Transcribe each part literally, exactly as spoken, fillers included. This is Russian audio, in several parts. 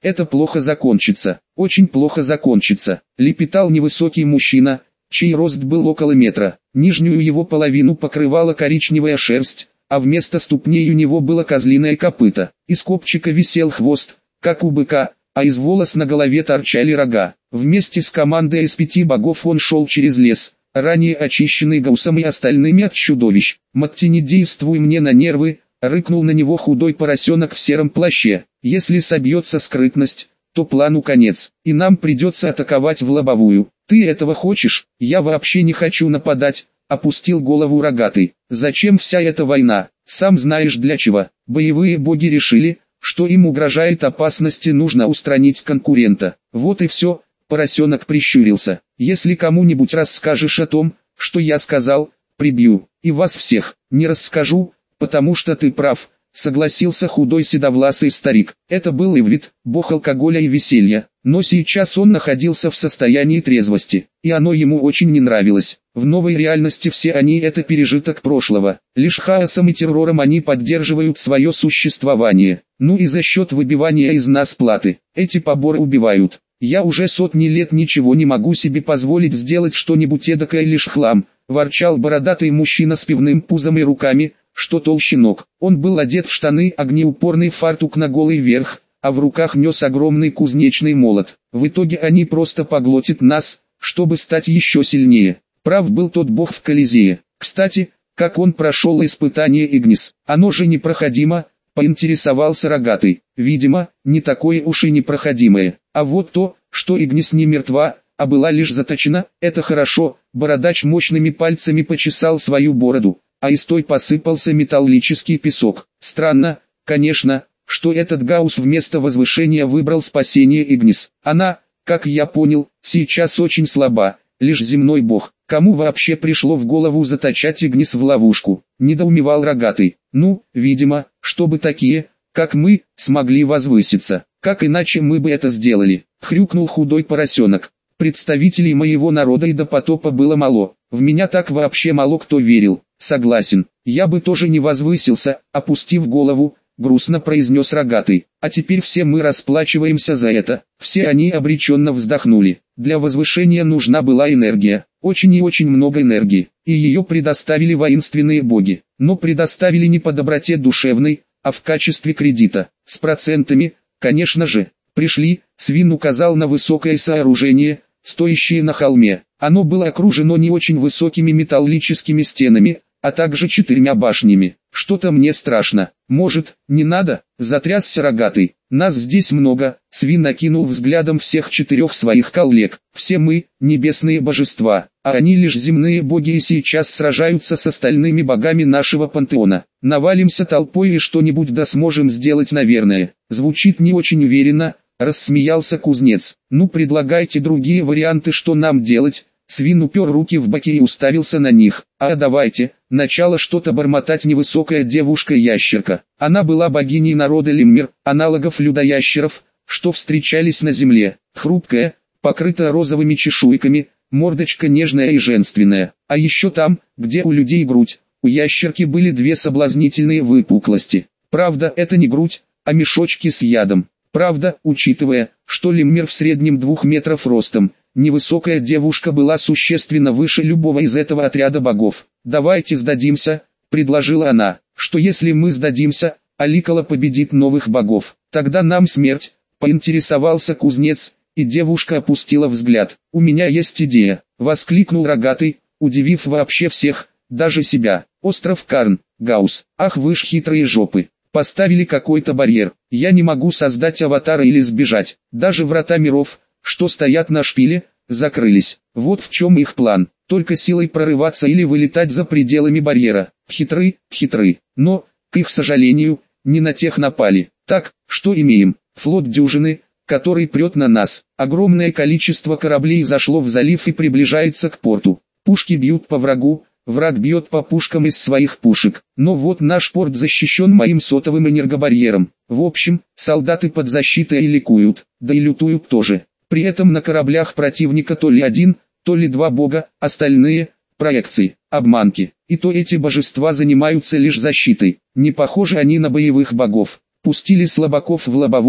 Это плохо закончится, очень плохо закончится, лепетал невысокий мужчина, чей рост был около метра. Нижнюю его половину покрывала коричневая шерсть, а вместо ступней у него было козлиное копыто. Из копчика висел хвост, как у быка, а из волос на голове торчали рога. Вместе с командой из пяти богов он шел через лес, ранее очищенный Гаусом и остальными от чудовищ. «Матти, не действуй мне на нервы», — рыкнул на него худой поросенок в сером плаще. «Если собьется скрытность, то плану конец, и нам придется атаковать в лобовую. Ты этого хочешь? Я вообще не хочу нападать», — опустил голову рогатый. «Зачем вся эта война? Сам знаешь для чего. Боевые боги решили, что им угрожает опасность и нужно устранить конкурента. Вот и все». Поросенок прищурился. «Если кому-нибудь расскажешь о том, что я сказал, прибью. И вас всех. Не расскажу, потому что ты прав», — согласился худой седовласый старик. Это был Иврит, бог алкоголя и веселья, но сейчас он находился в состоянии трезвости, и оно ему очень не нравилось. В новой реальности все они — это пережиток прошлого, лишь хаосом и террором они поддерживают свое существование. Ну и за счет выбивания из нас платы, эти поборы убивают. Я уже сотни лет ничего не могу себе позволить сделать что-нибудь эдакое, лишь хлам, ворчал бородатый мужчина с пивным пузом и руками, что толще ног. Он был одет в штаны, огнеупорный фартук на голый верх, а в руках нес огромный кузнечный молот. В итоге они просто поглотят нас, чтобы стать еще сильнее. Прав был тот бог в Колизее. Кстати, как он прошел испытание Игнис? Оно же непроходимо, поинтересовался рогатый. Видимо, не такое уж и непроходимое. А вот то, что Игнис не мертва, а была лишь заточена, это хорошо. Бородач мощными пальцами почесал свою бороду, а из той посыпался металлический песок. Странно, конечно, что этот Гаус вместо возвышения выбрал спасение Игнис. Она, как я понял, сейчас очень слаба, лишь земной бог. Кому вообще пришло в голову заточать Игнис в ловушку? Недоумевал рогатый. Ну, видимо, чтобы такие, как мы, смогли возвыситься. Как иначе мы бы это сделали? Хрюкнул худой поросенок. Представителей моего народа и до потопа было мало. В меня так вообще мало кто верил. Согласен, я бы тоже не возвысился, опустив голову, грустно произнес рогатый. А теперь все мы расплачиваемся за это. Все они обреченно вздохнули. Для возвышения нужна была энергия. Очень и очень много энергии. И ее предоставили воинственные боги. Но предоставили не по доброте душевной, а в качестве кредита. С процентами, конечно же. Пришли, Свин указал на высокое сооружение, стоящее на холме. Оно было окружено не очень высокими металлическими стенами, а также четырьмя башнями. Что-то мне страшно. Может, не надо? Затрясся рогатый. Нас здесь много. Свин окинул взглядом всех четырех своих коллег. Все мы — небесные божества, а они лишь земные боги и сейчас сражаются с остальными богами нашего пантеона. Навалимся толпой и что-нибудь да сможем сделать, наверное. Звучит не очень уверенно, рассмеялся кузнец. Ну, предлагайте другие варианты, что нам делать. Свин упер руки в боки и уставился на них. А давайте, начало что-то бормотать невысокая девушка-ящерка. Она была богиней народа Леммер, аналогов людоящеров, что встречались на земле. Хрупкая, покрытая розовыми чешуйками, мордочка нежная и женственная. А еще там, где у людей грудь, у ящерки были две соблазнительные выпуклости. Правда, это не грудь, а мешочки с ядом. Правда, учитывая, что Леммер в среднем двух метров ростом, невысокая девушка была существенно выше любого из этого отряда богов. «Давайте сдадимся», — предложила она. «Что если мы сдадимся, а Ликала победит новых богов? Тогда нам смерть», — поинтересовался кузнец, и девушка опустила взгляд. «У меня есть идея», — воскликнул рогатый, удивив вообще всех, даже себя. «Остров Карн, Гаус, ах вы ж хитрые жопы. Поставили какой-то барьер. Я не могу создать аватара или сбежать. Даже врата миров, что стоят на шпиле, закрылись. Вот в чем их план. Только силой прорываться или вылетать за пределами барьера. Хитры, хитры. Но, к их сожалению, не на тех напали. Так, что имеем? Флот дюжины, который прет на нас. Огромное количество кораблей зашло в залив и приближается к порту. Пушки бьют по врагу. Враг бьет по пушкам из своих пушек. Но вот наш порт защищен моим сотовым энергобарьером. В общем, солдаты под защитой и ликуют, да и лютуют тоже. При этом на кораблях противника то ли один, то ли два бога, остальные – проекции, обманки. И то эти божества занимаются лишь защитой. Не похожи они на боевых богов. Пустили слабаков в лобовую,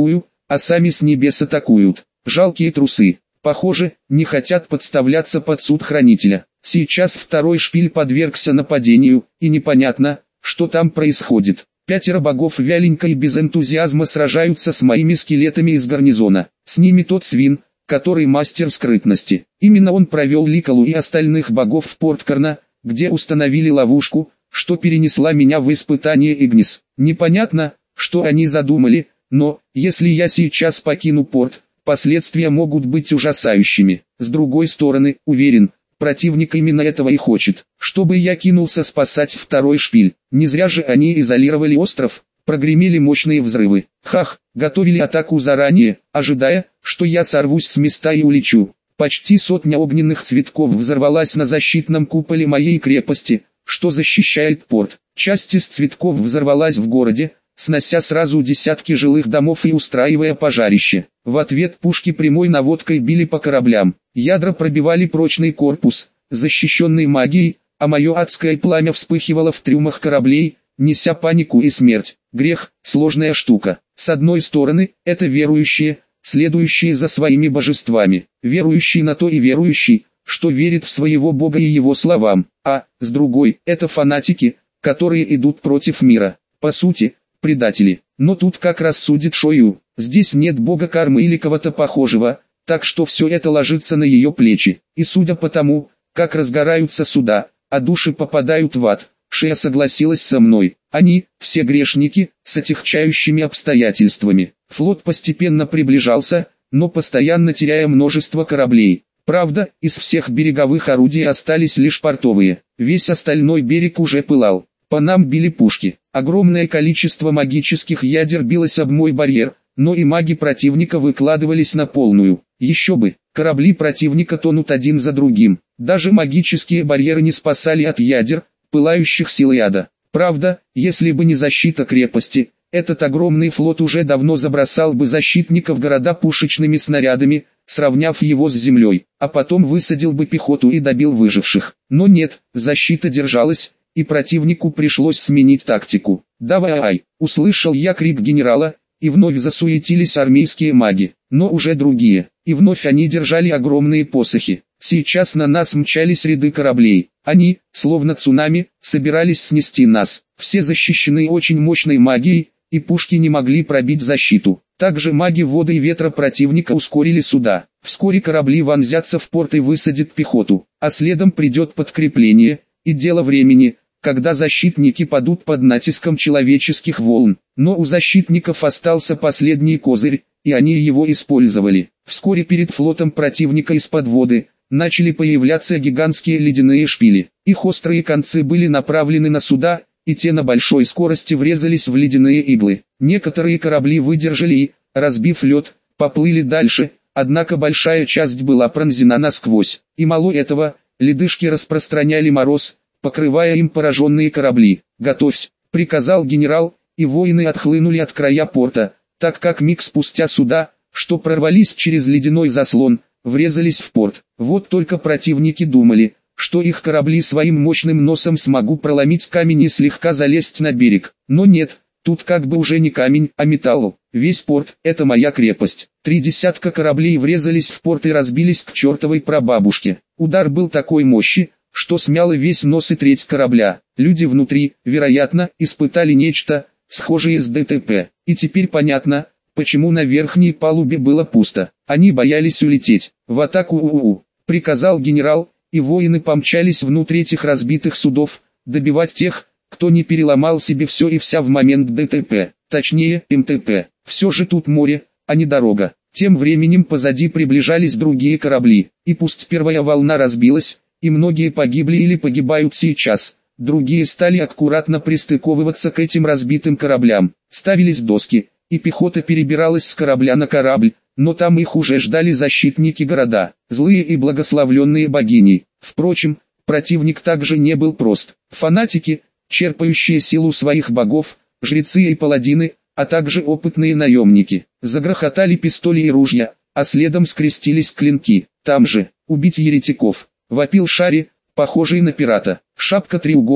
а сами с небес атакуют. Жалкие трусы. Похоже, не хотят подставляться под суд хранителя. Сейчас второй шпиль подвергся нападению, и непонятно, что там происходит. Пятеро богов вяленько и без энтузиазма сражаются с моими скелетами из гарнизона. С ними тот свин, который мастер скрытности. Именно он провел Ликалу и остальных богов в порт Карна, где установили ловушку, что перенесла меня в испытание Игнис. Непонятно, что они задумали, но, если я сейчас покину порт, последствия могут быть ужасающими. С другой стороны, уверен, противник именно этого и хочет, чтобы я кинулся спасать второй шпиль. Не зря же они изолировали остров, прогремели мощные взрывы. Хах, готовили атаку заранее, ожидая, что я сорвусь с места и улечу. Почти сотня огненных цветков взорвалась на защитном куполе моей крепости, что защищает порт. Часть из цветков взорвалась в городе, снося сразу десятки жилых домов и устраивая пожарище. В ответ пушки прямой наводкой били по кораблям. Ядра пробивали прочный корпус, защищенный магией, а мое адское пламя вспыхивало в трюмах кораблей, неся панику и смерть. Грех – сложная штука. С одной стороны, это верующие, следующие за своими божествами. Верующий на то и верующий, что верит в своего Бога и его словам. А, с другой, это фанатики, которые идут против мира. По сути, предатели. Но тут как рассудит Шою, здесь нет бога кармы или кого-то похожего, так что все это ложится на ее плечи. И судя по тому, как разгораются суда, а души попадают в ад, Шея согласилась со мной. Они, все грешники, с отягчающими обстоятельствами. Флот постепенно приближался, но постоянно теряя множество кораблей. Правда, из всех береговых орудий остались лишь портовые. Весь остальной берег уже пылал. По нам били пушки. Огромное количество магических ядер билось об мой барьер, но и маги противника выкладывались на полную. Еще бы, корабли противника тонут один за другим. Даже магические барьеры не спасали от ядер, пылающих силой ада. Правда, если бы не защита крепости, этот огромный флот уже давно забросал бы защитников города пушечными снарядами, сравняв его с землей, а потом высадил бы пехоту и добил выживших. Но нет, защита держалась, и противнику пришлось сменить тактику. «Давай!» – услышал я крик генерала, и вновь засуетились армейские маги, но уже другие, и вновь они держали огромные посохи. Сейчас на нас мчались ряды кораблей, они, словно цунами, собирались снести нас. Все защищены очень мощной магией, и пушки не могли пробить защиту. Также маги воды и ветра противника ускорили суда. Вскоре корабли вонзятся в порт и высадят пехоту, а следом придет подкрепление, и дело времени, когда защитники падут под натиском человеческих волн. Но у защитников остался последний козырь, и они его использовали. Вскоре перед флотом противника из-под воды начали появляться гигантские ледяные шпили. Их острые концы были направлены на суда, и те на большой скорости врезались в ледяные иглы. Некоторые корабли выдержали и, разбив лед, поплыли дальше, однако большая часть была пронзена насквозь. И мало этого, ледышки распространяли мороз, покрывая им пораженные корабли. «Готовься», — приказал генерал, и воины отхлынули от края порта, так как миг спустя суда, что прорвались через ледяной заслон, врезались в порт. Вот только противники думали, что их корабли своим мощным носом смогут проломить камень и слегка залезть на берег. Но нет, тут как бы уже не камень, а металл. Весь порт – это моя крепость. Три десятка кораблей врезались в порт и разбились к чертовой прабабушке. Удар был такой мощи, что смяло весь нос и треть корабля. Люди внутри, вероятно, испытали нечто, схожее с ДТП. И теперь понятно, почему на верхней палубе было пусто. Они боялись улететь. «В атаку УУ!» – приказал генерал, и воины помчались внутрь этих разбитых судов, добивать тех, кто не переломал себе все и вся в момент ДТП, точнее МТП. Все же тут море, а не дорога. Тем временем позади приближались другие корабли, и пусть первая волна разбилась, и многие погибли или погибают сейчас, другие стали аккуратно пристыковываться к этим разбитым кораблям. Ставились доски, и пехота перебиралась с корабля на корабль, но там их уже ждали защитники города, злые и благословленные богини. Впрочем, противник также не был прост. Фанатики, черпающие силу своих богов, жрецы и паладины, а также опытные наемники. Загрохотали пистоли и ружья, а следом скрестились клинки. Там же, убить еретиков, вопил Шари, похожий на пирата. Шапка-треуголка,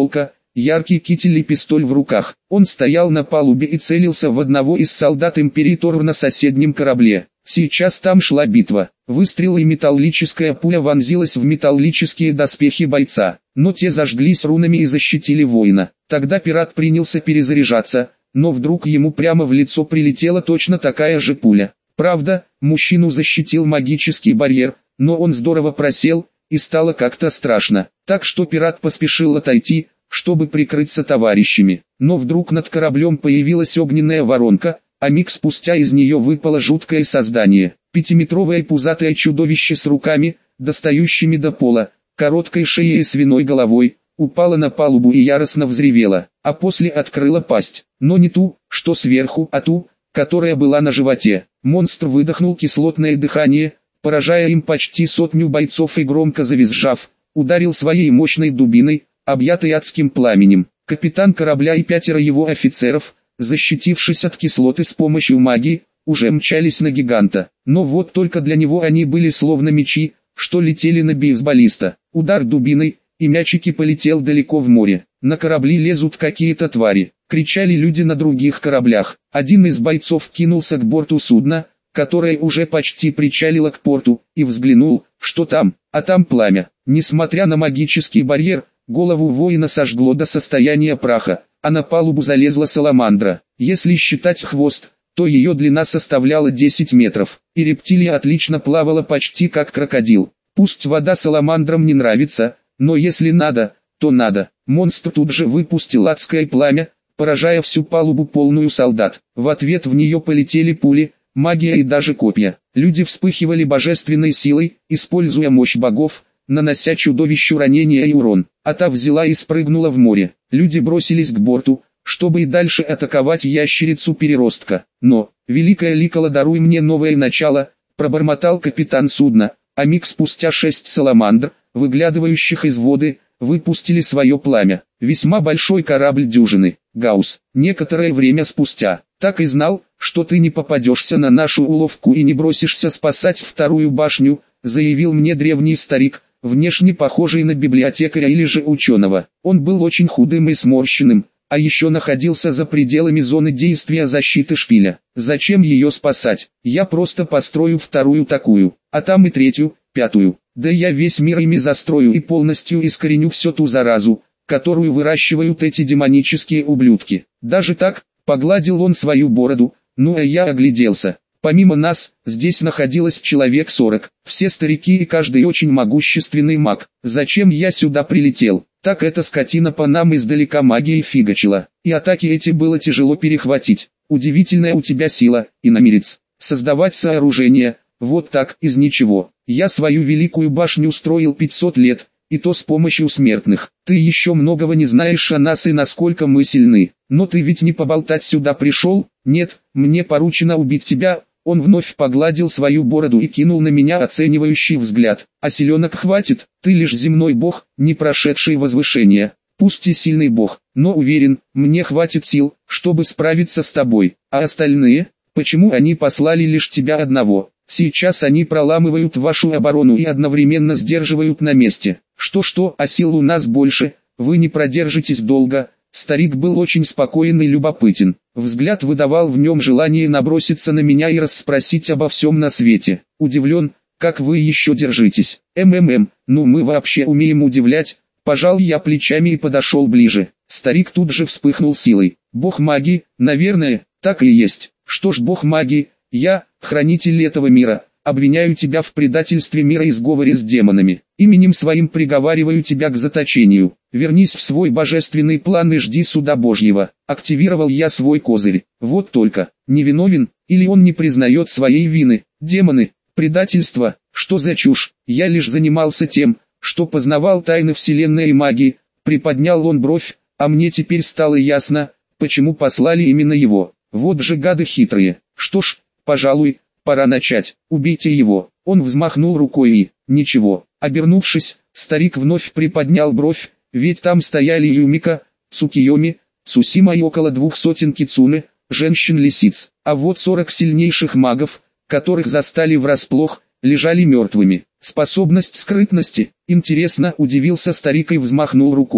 яркий китель и пистоль в руках. Он стоял на палубе и целился в одного из солдат Императора на соседнем корабле. Сейчас там шла битва. Выстрел и металлическая пуля вонзилась в металлические доспехи бойца, но те зажглись рунами и защитили воина. Тогда пират принялся перезаряжаться, но вдруг ему прямо в лицо прилетела точно такая же пуля. Правда, мужчину защитил магический барьер, но он здорово просел, и стало как-то страшно. Так что пират поспешил отойти, чтобы прикрыться товарищами. Но вдруг над кораблем появилась огненная воронка, а миг спустя из нее выпало жуткое создание. Пятиметровое пузатое чудовище с руками, достающими до пола, короткой шеей и свиной головой, упало на палубу и яростно взревело, а после открыла пасть. Но не ту, что сверху, а ту, которая была на животе. Монстр выдохнул кислотное дыхание, поражая им почти сотню бойцов и громко завизжав, ударил своей мощной дубиной, объятой адским пламенем. Капитан корабля и пятеро его офицеров, защитившись от кислоты с помощью магии, уже мчались на гиганта. Но вот только для него они были словно мечи, что летели на бейсболиста. Удар дубиной, и мячики полетел далеко в море. На корабли лезут какие-то твари, кричали люди на других кораблях. Один из бойцов кинулся к борту судна, которое уже почти причалило к порту, и взглянул, что там, а там пламя. Несмотря на магический барьер, голову воина сожгло до состояния праха, а на палубу залезла саламандра. Если считать хвост, то ее длина составляла десять метров, и рептилия отлично плавала почти как крокодил. Пусть вода саламандрам не нравится, но если надо, то надо. Монстр тут же выпустил адское пламя, поражая всю палубу полную солдат. В ответ в нее полетели пули, магия и даже копья. Люди вспыхивали божественной силой, используя мощь богов, нанося чудовищу ранения и урон. А та взяла и спрыгнула в море. Люди бросились к борту, чтобы и дальше атаковать ящерицу-переростка. Но, великая Ликола, даруй мне новое начало, пробормотал капитан судна, а миг спустя шесть саламандр, выглядывающих из воды, выпустили свое пламя. Весьма большой корабль дюжины. Гаус, некоторое время спустя, так и знал, что ты не попадешься на нашу уловку и не бросишься спасать вторую башню, заявил мне древний старик, внешне похожий на библиотекаря или же ученого. Он был очень худым и сморщенным, а еще находился за пределами зоны действия защиты шпиля. Зачем ее спасать? Я просто построю вторую такую, а там и третью, пятую. Да я весь мир ими застрою и полностью искореню всю ту заразу, которую выращивают эти демонические ублюдки. Даже так, погладил он свою бороду, ну а я огляделся. Помимо нас, здесь находилось человек сорок, все старики и каждый очень могущественный маг. Зачем я сюда прилетел? Так эта скотина по нам издалека магией фигачила, и атаки эти было тяжело перехватить. Удивительная у тебя сила, иномирец. Создавать сооружение, вот так, из ничего. Я свою великую башню строил пятьсот лет, и то с помощью смертных. Ты еще многого не знаешь о нас и насколько мы сильны. Но ты ведь не поболтать сюда пришел? Нет, мне поручено убить тебя. Он вновь погладил свою бороду и кинул на меня оценивающий взгляд. А селенок хватит, ты лишь земной бог, не прошедший возвышения. Пусть и сильный бог, но уверен, мне хватит сил, чтобы справиться с тобой. А остальные? Почему они послали лишь тебя одного? Сейчас они проламывают вашу оборону и одновременно сдерживают на месте. Что-что, а сил у нас больше, вы не продержитесь долго. Старик был очень спокоен и любопытен. Взгляд выдавал в нем желание наброситься на меня и расспросить обо всем на свете. Удивлен, как вы еще держитесь. МММ, ну мы вообще умеем удивлять. Пожал я плечами и подошел ближе. Старик тут же вспыхнул силой. Бог магии, наверное, так и есть. Что ж, бог магии, я, хранитель этого мира, обвиняю тебя в предательстве мира и сговоре с демонами. Именем своим приговариваю тебя к заточению. Вернись в свой божественный план и жди суда Божьего. Активировал я свой козырь. Вот только, невиновен, или он не признает своей вины. Демоны, предательство, что за чушь? Я лишь занимался тем, что познавал тайны вселенной и магии. Приподнял он бровь, а мне теперь стало ясно, почему послали именно его. Вот же гады хитрые. Что ж, пожалуй, пора начать. Убейте его. Он взмахнул рукой и, ничего. Обернувшись, старик вновь приподнял бровь, ведь там стояли Юмика, Цукиоми, Цусима и около двух сотен кицуне, женщин-лисиц. А вот сорок сильнейших магов, которых застали врасплох, лежали мертвыми. Способность скрытности. Интересно, удивился старик и взмахнул рукой.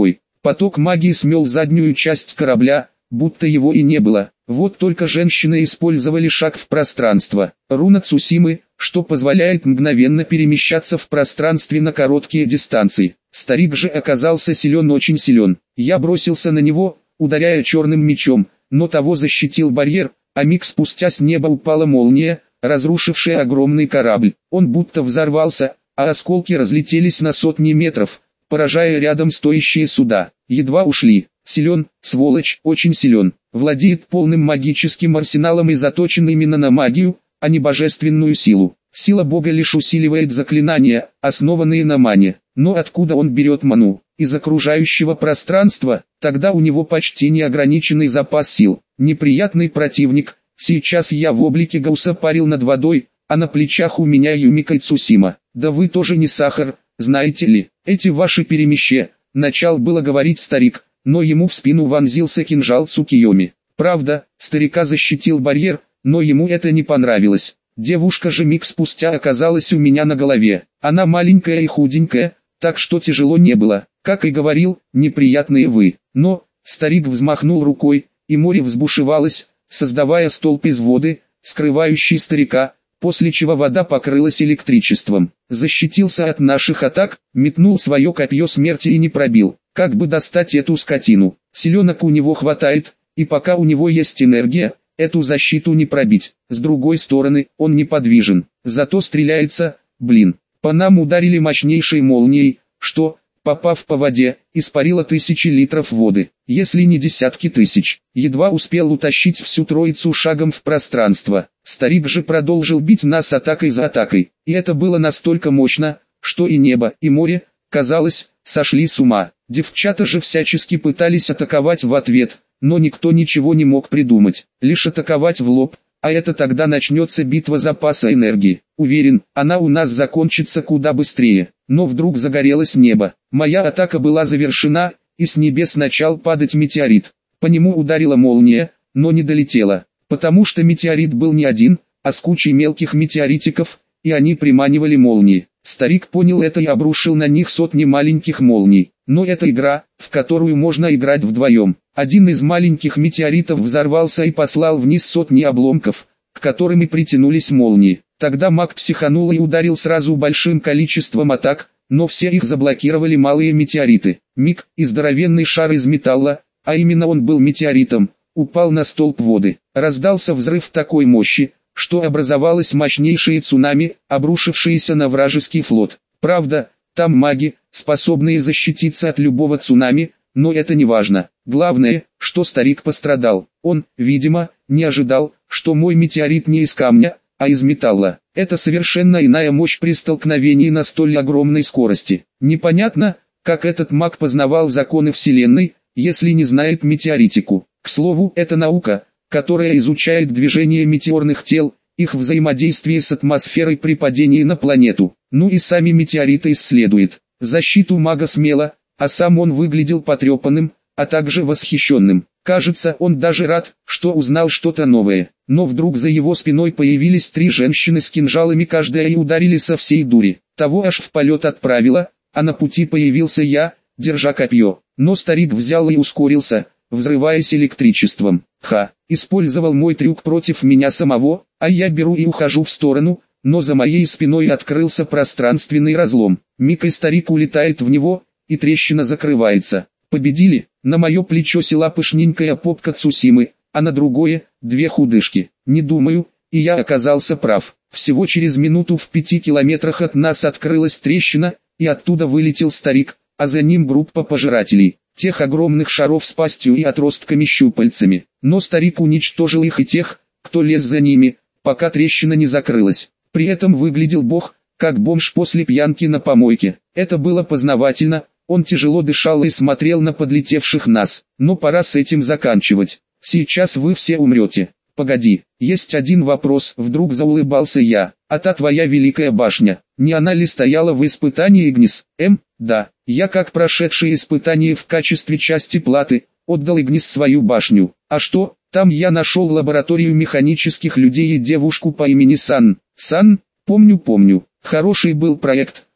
Поток магии смел заднюю часть корабля, будто его и не было. Вот только женщины использовали шаг в пространство. Руна Цусимы, что позволяет мгновенно перемещаться в пространстве на короткие дистанции. Старик же оказался силен, очень силен. Я бросился на него, ударяя черным мечом, но того защитил барьер, а миг спустя с неба упала молния, разрушившая огромный корабль. Он будто взорвался, а осколки разлетелись на сотни метров, поражая рядом стоящие суда. Едва ушли. Силен, сволочь, очень силен. Владеет полным магическим арсеналом и заточен именно на магию, а не божественную силу. Сила Бога лишь усиливает заклинания, основанные на мане. Но откуда он берет ману? Из окружающего пространства? Тогда у него почти неограниченный запас сил. Неприятный противник. Сейчас я в облике Гауса парил над водой, а на плечах у меня Юмика Цусима. Да вы тоже не сахар, знаете ли. Эти ваши перемещения. Начал было говорить старик, но ему в спину вонзился кинжал Цукиоми. Правда, старика защитил барьер, но ему это не понравилось. Девушка же миг спустя оказалась у меня на голове. Она маленькая и худенькая, так что тяжело не было. Как и говорил, неприятные вы. Но, старик взмахнул рукой, и море взбушевалось, создавая столб из воды, скрывающий старика, после чего вода покрылась электричеством. Защитился от наших атак, метнул свое копье смерти и не пробил. Как бы достать эту скотину? Силенок у него хватает, и пока у него есть энергия, эту защиту не пробить. С другой стороны, он неподвижен, зато стреляется, блин. По нам ударили мощнейшей молнией, что, попав по воде, испарило тысячи литров воды, если не десятки тысяч. Едва успел утащить всю троицу шагом в пространство. Старик же продолжил бить нас атакой за атакой, и это было настолько мощно, что и небо, и море, казалось, сошли с ума. Девчата же всячески пытались атаковать в ответ, но никто ничего не мог придумать, лишь атаковать в лоб, а это тогда начнется битва запаса энергии. Уверен, она у нас закончится куда быстрее. Но вдруг загорелось небо. Моя атака была завершена, и с небес начал падать метеорит. По нему ударила молния, но не долетела, потому что метеорит был не один, а с кучей мелких метеоритиков, и они приманивали молнии. Старик понял это и обрушил на них сотни маленьких молний. Но это игра, в которую можно играть вдвоем. Один из маленьких метеоритов взорвался и послал вниз сотни обломков, к которым и притянулись молнии. Тогда маг психанул и ударил сразу большим количеством атак, но все их заблокировали малые метеориты. Миг, и здоровенный шар из металла, а именно он был метеоритом, упал на столб воды. Раздался взрыв такой мощи, что образовалось мощнейшее цунами, обрушившееся на вражеский флот. Правда, там маги, способные защититься от любого цунами, но это не важно. Главное, что старик пострадал. Он, видимо, не ожидал, что мой метеорит не из камня, а из металла. Это совершенно иная мощь при столкновении на столь огромной скорости. Непонятно, как этот маг познавал законы Вселенной, если не знает метеоритику. К слову, это наука, которая изучает движение метеорных тел, их взаимодействие с атмосферой при падении на планету. Ну и сами метеориты исследует. Защиту мага смело, а сам он выглядел потрепанным, а также восхищенным. Кажется, он даже рад, что узнал что-то новое. Но вдруг за его спиной появились три женщины с кинжалами каждая и ударили со всей дури. Того аж в полет отправило, а на пути появился я, держа копье. Но старик взял и ускорился, взрываясь электричеством. Ха, использовал мой трюк против меня самого, а я беру и ухожу в сторону, но за моей спиной открылся пространственный разлом. Миг и старик улетает в него, и трещина закрывается. Победили, на мое плечо села пышненькая попка Цусимы, а на другое – две худышки. Не думаю, и я оказался прав. Всего через минуту в пяти километрах от нас открылась трещина, и оттуда вылетел старик, а за ним группа пожирателей, тех огромных шаров с пастью и отростками-щупальцами. Но старик уничтожил их и тех, кто лез за ними, пока трещина не закрылась. При этом выглядел бог, как бомж после пьянки на помойке. Это было познавательно, он тяжело дышал и смотрел на подлетевших нас. Но пора с этим заканчивать. Сейчас вы все умрете. Погоди, есть один вопрос, вдруг заулыбался я. А та твоя великая башня, не она ли стояла в испытании Игнис? Эм, да, я как прошедший испытание в качестве части платы, отдал Игнис свою башню. А что, там я нашел лабораторию механических людей и девушку по имени Сан. Сан, помню помню, хороший был проект,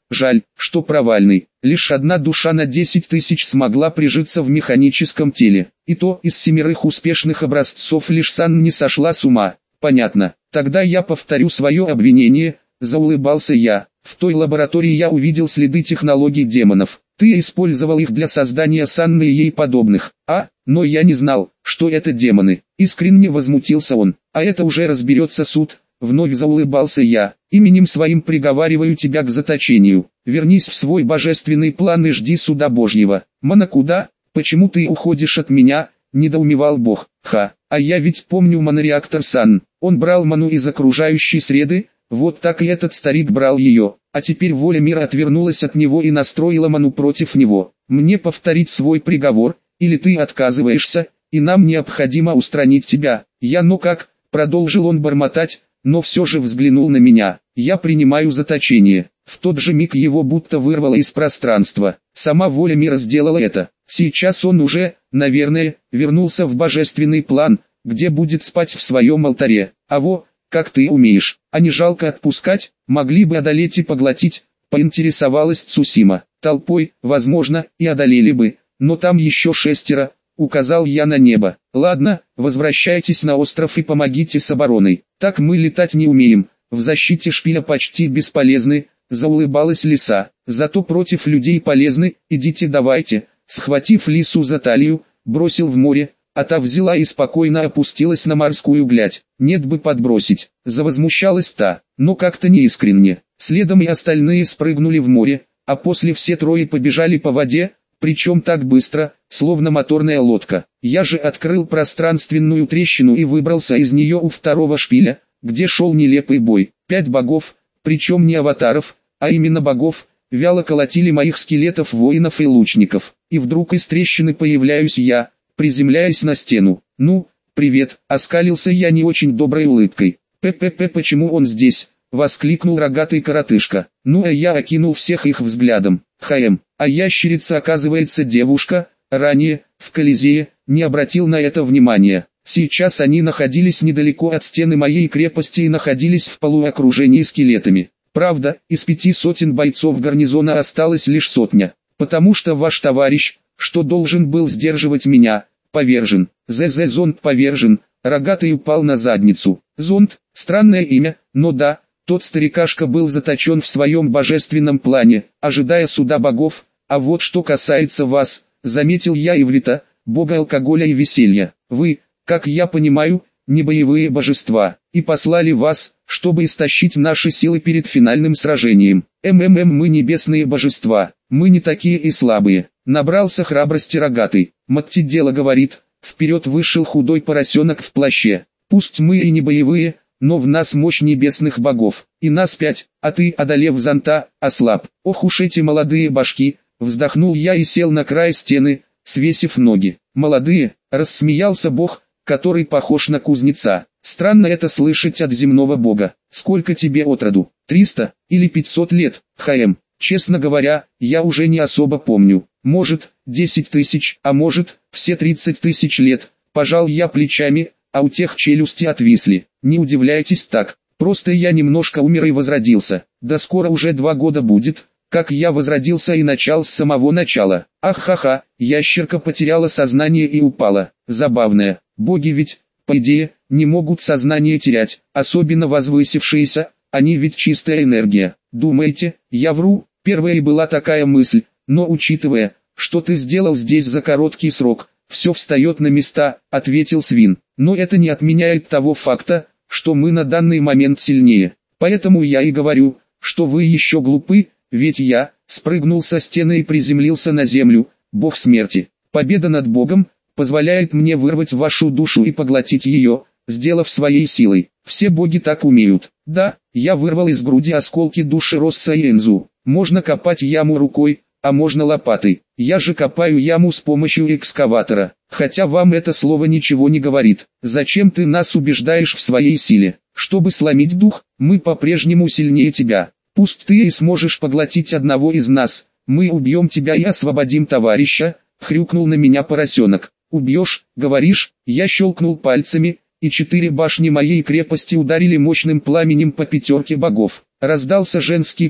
Жаль, что провальный. Лишь одна душа на десять тысяч смогла прижиться в механическом теле. И то из семерых успешных образцов лишь Сан не сошла с ума. Понятно. Тогда я повторю свое обвинение, заулыбался я. В той лаборатории я увидел следы технологий демонов. Ты использовал их для создания Санны и ей подобных. А, но я не знал, что это демоны. Искренне возмутился он. А это уже разберется суд. Вновь заулыбался я. Именем своим приговариваю тебя к заточению. Вернись в свой божественный план и жди суда Божьего. Мана, куда? Почему ты уходишь от меня? Недоумевал Бог. Ха, а я ведь помню манореактор Сан. Он брал ману из окружающей среды. Вот так и этот старик брал ее. А теперь воля мира отвернулась от него и настроила ману против него. Мне повторить свой приговор, или ты отказываешься, и нам необходимо устранить тебя. Я, ну как, продолжил он бормотать, но все же взглянул на меня. Я принимаю заточение. В тот же миг его будто вырвало из пространства. Сама воля мира сделала это. Сейчас он уже, наверное, вернулся в божественный план, где будет спать в своем алтаре. А во, как ты умеешь, а не жалко отпускать, могли бы одолеть и поглотить, поинтересовалась Цусима. Толпой, возможно, и одолели бы, но там еще шестеро, указал я на небо. Ладно, возвращайтесь на остров и помогите с обороной. Так мы летать не умеем, в защите шпиля почти бесполезны, заулыбалась лиса. Зато против людей полезны, идите давайте. Схватив лису за талию, бросил в море, а та взяла и спокойно опустилась на морскую гладь. Нет бы подбросить, завозмущалась та, но как-то неискренне. Следом и остальные спрыгнули в море, а после все трое побежали по воде, причем так быстро, словно моторная лодка. Я же открыл пространственную трещину и выбрался из нее у второго шпиля, где шел нелепый бой. Пять богов, причем не аватаров, а именно богов, вяло колотили моих скелетов воинов и лучников. И вдруг из трещины появляюсь я, приземляясь на стену. «Ну, привет», — оскалился я не очень доброй улыбкой. «П-п-п, почему он здесь?» — воскликнул рогатый коротышка. Ну а я окинул всех их взглядом. Хаем, а ящерица оказывается девушка, ранее, в Колизее, не обратил на это внимания. Сейчас они находились недалеко от стены моей крепости и находились в полуокружении скелетами. Правда, из пяти сотен бойцов гарнизона осталось лишь сотня, потому что ваш товарищ, что должен был сдерживать меня, повержен. ЗЗ Зонд повержен, рогатый упал на задницу. Зонд, странное имя, но да, тот старикашка был заточен в своем божественном плане, ожидая суда богов, а вот что касается вас, заметил я Иврита, бога алкоголя и веселья. Вы, как я понимаю, не боевые божества, и послали вас, чтобы истощить наши силы перед финальным сражением. МММ мы небесные божества, мы не такие и слабые. Набрался храбрости рогатый. Матти дело говорит, вперед вышел худой поросенок в плаще. Пусть мы и не боевые, но в нас мощь небесных богов. И нас пять, а ты, одолев зонта, ослаб. Ох уж эти молодые башки, вздохнул я и сел на край стены, свесив ноги. Молодые, рассмеялся бог, который похож на кузнеца. Странно это слышать от земного бога. Сколько тебе отроду? Триста или пятьсот лет, ХМ? Честно говоря, я уже не особо помню. Может, десять тысяч, а может, все тридцать тысяч лет. Пожал я плечами, а у тех челюсти отвисли. Не удивляйтесь так, просто я немножко умер и возродился. Да скоро уже два года будет, как я возродился и начал с самого начала. Ах-ха-ха, ящерка потеряла сознание и упала. Забавная, боги ведь, по идее, не могут сознание терять, особенно возвысившиеся, они ведь чистая энергия. Думаете, я вру? Первая и была такая мысль, но учитывая, что ты сделал здесь за короткий срок, все встает на места, ответил Свин. Но это не отменяет того факта, что мы на данный момент сильнее. Поэтому я и говорю, что вы еще глупы, ведь я спрыгнул со стены и приземлился на землю, бог смерти. Победа над богом позволяет мне вырвать вашу душу и поглотить ее, сделав своей силой. Все боги так умеют. Да, я вырвал из груди осколки души Росса и Энзу. Можно копать яму рукой, а можно лопатой. Я же копаю яму с помощью экскаватора. Хотя вам это слово ничего не говорит. Зачем ты нас убеждаешь в своей силе? Чтобы сломить дух, мы по-прежнему сильнее тебя. Пусть ты и сможешь поглотить одного из нас. Мы убьем тебя и освободим товарища, хрюкнул на меня поросенок. Убьешь, говоришь? Я щелкнул пальцами, и четыре башни моей крепости ударили мощным пламенем по пятерке богов. Раздался женский крик,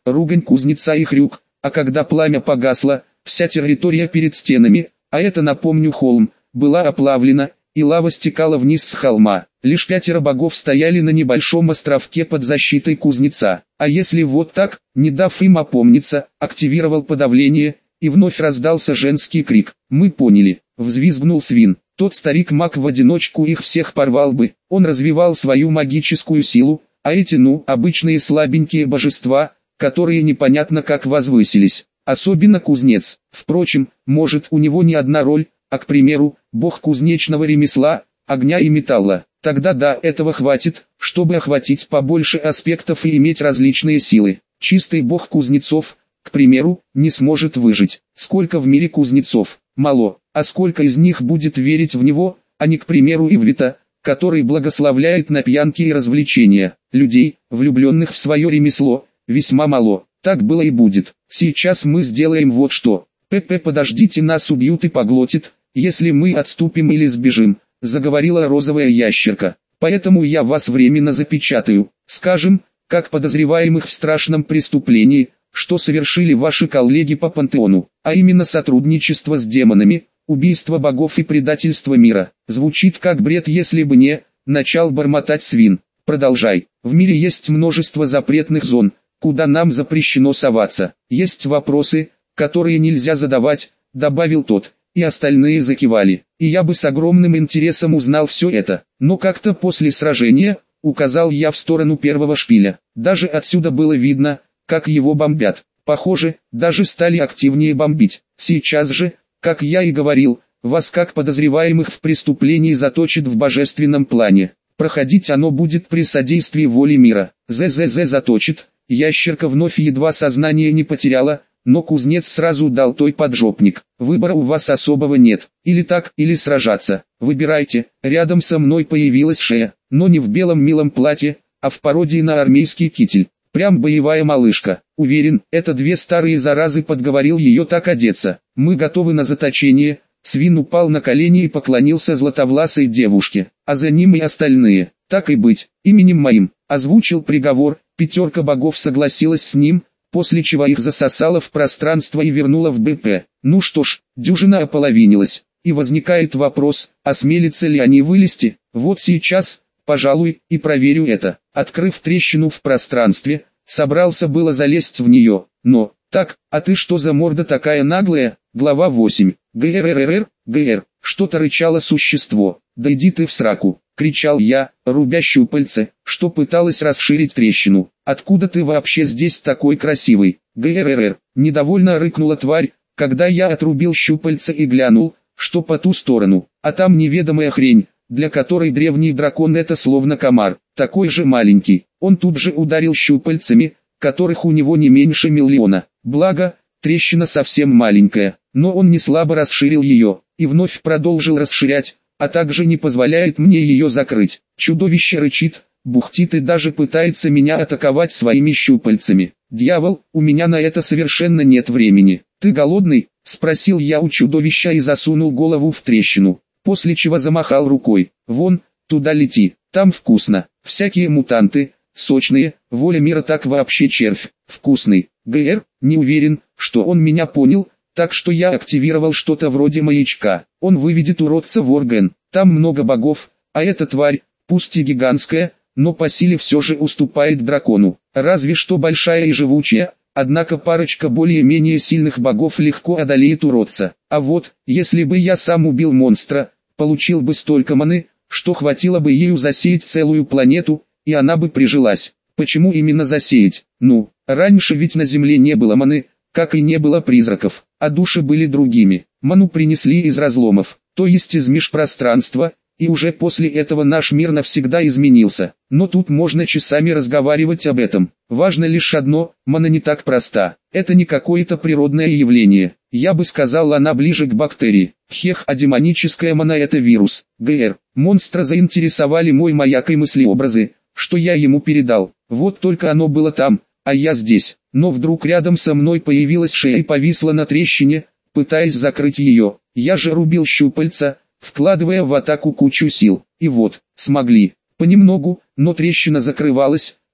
ругань кузнеца и хрюк, а когда пламя погасло, вся территория перед стенами, а это, напомню, холм, была оплавлена, и лава стекала вниз с холма. Лишь пятеро богов стояли на небольшом островке под защитой кузнеца. А если вот так, не дав им опомниться, активировал подавление, и вновь раздался женский крик. Мы поняли, взвизгнул свин. Тот старик-маг в одиночку их всех порвал бы. Он развивал свою магическую силу, а эти, ну, обычные слабенькие божества, которые непонятно как возвысились. Особенно кузнец. Впрочем, может, у него не одна роль, а, к примеру, бог кузнечного ремесла, огня и металла. Тогда да, этого хватит, чтобы охватить побольше аспектов и иметь различные силы. Чистый бог кузнецов, к примеру, не сможет выжить. Сколько в мире кузнецов? Мало. А сколько из них будет верить в него, а не, к примеру, Иврита, который благословляет на пьянки и развлечения? Людей, влюбленных в свое ремесло, весьма мало. Так было и будет. Сейчас мы сделаем вот что. ПП, подождите, нас убьют и поглотит, если мы отступим или сбежим, заговорила розовая ящерка. Поэтому я вас временно запечатаю. Скажем, как подозреваемых в страшном преступлении, что совершили ваши коллеги по пантеону, а именно сотрудничество с демонами, убийство богов и предательство мира. Звучит как бред, если бы не, начал бормотать свин. Продолжай. В мире есть множество запретных зон, куда нам запрещено соваться. Есть вопросы, которые нельзя задавать, добавил тот, и остальные закивали. И я бы с огромным интересом узнал все это, но как-то после сражения, указал я в сторону первого шпиля. Даже отсюда было видно, как его бомбят. Похоже, даже стали активнее бомбить. Сейчас же, как я и говорил, вас как подозреваемых в преступлении заточат в божественном плане. Проходить оно будет при содействии воли мира. ЗЗЗ заточит. Ящерка вновь едва сознание не потеряла, но кузнец сразу дал той поджопник. Выбора у вас особого нет. Или так, или сражаться. Выбирайте. Рядом со мной появилась Шея, но не в белом милом платье, а в пародии на армейский китель. Прям боевая малышка. Уверен, это две старые заразы подговорил ее так одеться. Мы готовы на заточение. Свин упал на колени и поклонился златовласой девушке, а за ним и остальные. Так и быть, именем моим, озвучил приговор. Пятерка богов согласилась с ним, после чего их засосало в пространство и вернуло в БП. Ну что ж, дюжина ополовинилась, и возникает вопрос, осмелятся ли они вылезти. Вот сейчас, пожалуй, и проверю это. Открыв трещину в пространстве, собрался было залезть в нее, но, так, а ты что за морда такая наглая? Глава восемь. ГРРРР, ГР, что-то рычало существо. Да иди ты в сраку, кричал я, рубя щупальце, что пыталась расширить трещину. Откуда ты вообще здесь такой красивый? ГРРР, недовольно рыкнула тварь, когда я отрубил щупальце и глянул, что по ту сторону, а там неведомая хрень, для которой древний дракон это словно комар, такой же маленький. Он тут же ударил щупальцами, которых у него не меньше миллиона. Благо, трещина совсем маленькая, но он не слабо расширил ее, и вновь продолжил расширять, а также не позволяет мне ее закрыть. Чудовище рычит, бухтит и даже пытается меня атаковать своими щупальцами. Дьявол, у меня на это совершенно нет времени. Ты голодный? Спросил я у чудовища и засунул голову в трещину, после чего замахал рукой. Вон, туда лети, там вкусно, всякие мутанты, сочные, воля мира так вообще червь, вкусный. ГР, не уверен, что он меня понял, так что я активировал что-то вроде маячка. Он выведет уродца в орган, там много богов, а эта тварь, пусть и гигантская, но по силе все же уступает дракону. Разве что большая и живучая, однако парочка более-менее сильных богов легко одолеет уродца. А вот, если бы я сам убил монстра, получил бы столько маны, что хватило бы ею засеять целую планету, и она бы прижилась. Почему именно засеять? Ну, раньше ведь на Земле не было маны, как и не было призраков, а души были другими. Ману принесли из разломов, то есть из межпространства, и уже после этого наш мир навсегда изменился. Но тут можно часами разговаривать об этом. Важно лишь одно, мана не так проста. Это не какое-то природное явление. Я бы сказал, она ближе к бактерии. Хех, а демоническая мана это вирус. ГР. Монстра заинтересовали мой маяк и мыслеобразы, что я ему передал. Вот только оно было там, а я здесь. Но вдруг рядом со мной появилась Шея и повисла на трещине, пытаясь закрыть ее. Я же рубил щупальца, вкладывая в атаку кучу сил. И вот, смогли. Понемногу, но трещина закрывалась,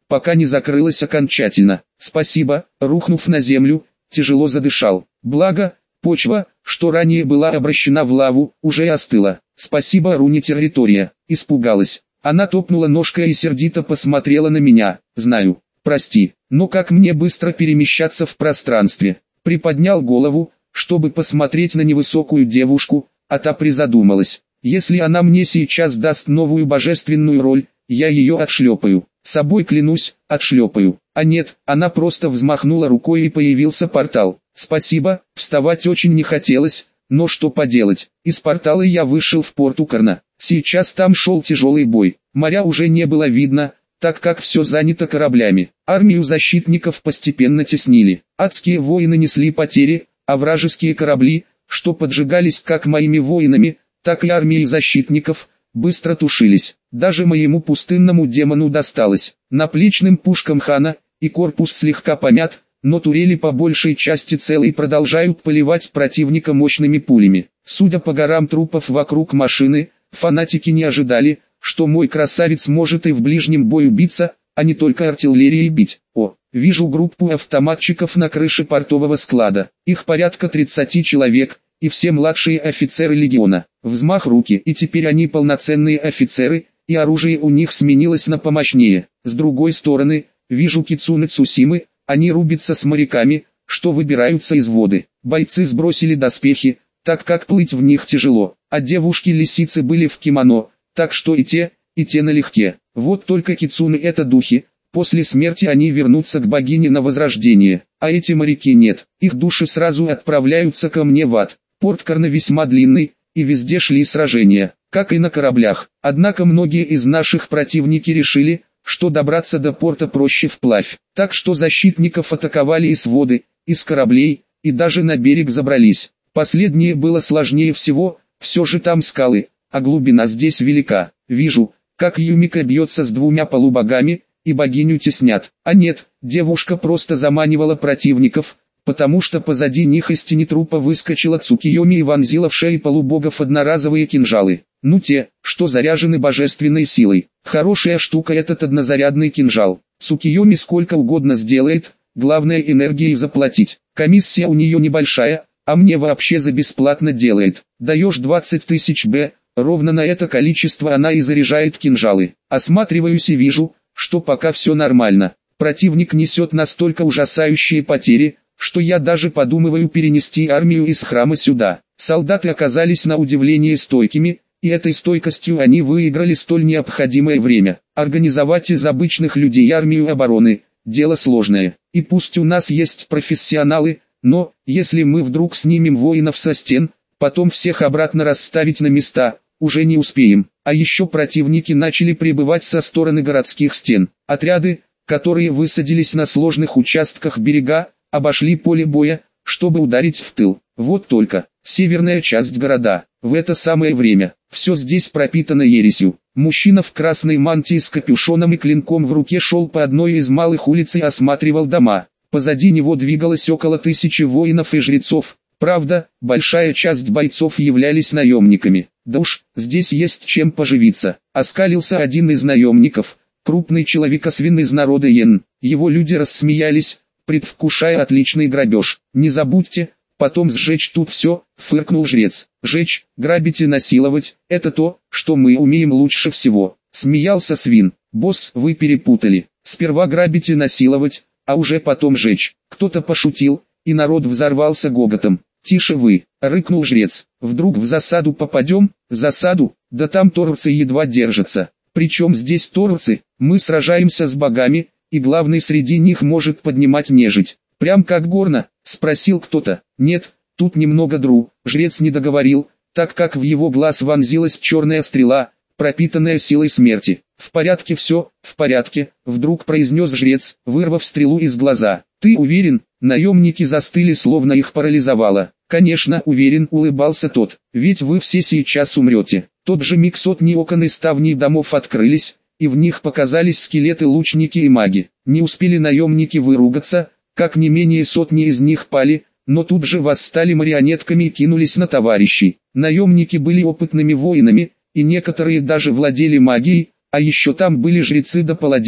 пока не закрылась окончательно. Спасибо, рухнув на землю, тяжело задышал. Благо, почва, что ранее была обращена в лаву, уже остыла. Спасибо, Руни, территория. Испугалась. Она топнула ножкой и сердито посмотрела на меня. Знаю, прости, но как мне быстро перемещаться в пространстве? Приподнял голову, чтобы посмотреть на невысокую девушку, а та призадумалась. Если она мне сейчас даст новую божественную роль, я ее отшлепаю. Собой клянусь, отшлепаю. А нет, она просто взмахнула рукой и появился портал. Спасибо, вставать очень не хотелось, но что поделать. Из портала я вышел в порт Укарна. Сейчас там шел тяжелый бой. Моря уже не было видно, так как все занято кораблями. Армию защитников постепенно теснили. Адские воины несли потери, а вражеские корабли, что поджигались как моими воинами, так и армией защитников, быстро тушились. Даже моему пустынному демону досталось. Наплечным пушкам хана, и корпус слегка помят, но турели по большей части целы и продолжают поливать противника мощными пулями. Судя по горам трупов вокруг машины, фанатики не ожидали, что мой красавец может и в ближнем бою биться, а не только артиллерией бить. О, вижу группу автоматчиков на крыше портового склада. Их порядка тридцати человек, и все младшие офицеры легиона. Взмах руки, и теперь они полноценные офицеры, и оружие у них сменилось на помощнее. С другой стороны, вижу Кицуне Цусимы, они рубятся с моряками, что выбираются из воды. Бойцы сбросили доспехи, так как плыть в них тяжело, а девушки-лисицы были в кимоно, так что и те, и те налегке. Вот только Кицуне это духи, после смерти они вернутся к богине на возрождение, а эти моряки нет, их души сразу отправляются ко мне в ад. Порт Карна весьма длинный, и везде шли сражения, как и на кораблях. Однако многие из наших противники решили, что добраться до порта проще вплавь, так что защитников атаковали и с воды, и с кораблей, и даже на берег забрались. Последнее было сложнее всего, все же там скалы, а глубина здесь велика. Вижу, как Юмика бьется с двумя полубогами, и богиню теснят. А нет, девушка просто заманивала противников, потому что позади них из тени трупа выскочила Цукиоми и вонзила в шеи полубогов одноразовые кинжалы. Ну те, что заряжены божественной силой. Хорошая штука этот однозарядный кинжал. Цукиоми сколько угодно сделает, главное энергией заплатить. Комиссия у нее небольшая, а мне вообще за бесплатно делает. Даешь двадцать тысяч б, ровно на это количество она и заряжает кинжалы. Осматриваюсь и вижу, что пока все нормально. Противник несет настолько ужасающие потери, что я даже подумываю перенести армию из храма сюда. Солдаты оказались на удивление стойкими, и этой стойкостью они выиграли столь необходимое время. Организовать из обычных людей армию обороны – дело сложное. И пусть у нас есть профессионалы, но, если мы вдруг снимем воинов со стен, потом всех обратно расставить на места, уже не успеем. А еще противники начали прибывать со стороны городских стен. Отряды, которые высадились на сложных участках берега, обошли поле боя, чтобы ударить в тыл. Вот только, северная часть города. В это самое время, все здесь пропитано ересью. Мужчина в красной мантии с капюшоном и клинком в руке шел по одной из малых улиц и осматривал дома. Позади него двигалось около тысячи воинов и жрецов. Правда, большая часть бойцов являлись наемниками. Да уж, здесь есть чем поживиться. Оскалился один из наемников, крупный человекосвин из народа Йен. Его люди рассмеялись, предвкушая отличный грабеж. Не забудьте, потом сжечь тут все, фыркнул жрец. Жечь, грабить и насиловать – это то, что мы умеем лучше всего. Смеялся свин. Босс, вы перепутали. Сперва грабить и насиловать, а уже потом жечь. Кто-то пошутил, и народ взорвался гоготом. «Тише вы!» – рыкнул жрец. «Вдруг в засаду попадем?» «Засаду? Да там торцы едва держатся. Причем здесь торцы? Мы сражаемся с богами, и главный среди них может поднимать нежить. Прям как горно?» – спросил кто-то. «Нет, тут немного дру». Жрец не договорил, так как в его глаз вонзилась черная стрела, пропитанная силой смерти. «В порядке все, в порядке», – вдруг произнес жрец, вырвав стрелу из глаза. «Ты уверен?» Наемники застыли, словно их парализовало. «Конечно уверен», – улыбался тот, – «ведь вы все сейчас умрете». Тот же миг сотни окон и ставней домов открылись, и в них показались скелеты, лучники и маги. Не успели наемники выругаться, как не менее сотни из них пали, но тут же восстали марионетками и кинулись на товарищей. Наемники были опытными воинами, и некоторые даже владели магией, а еще там были жрецы да паладины,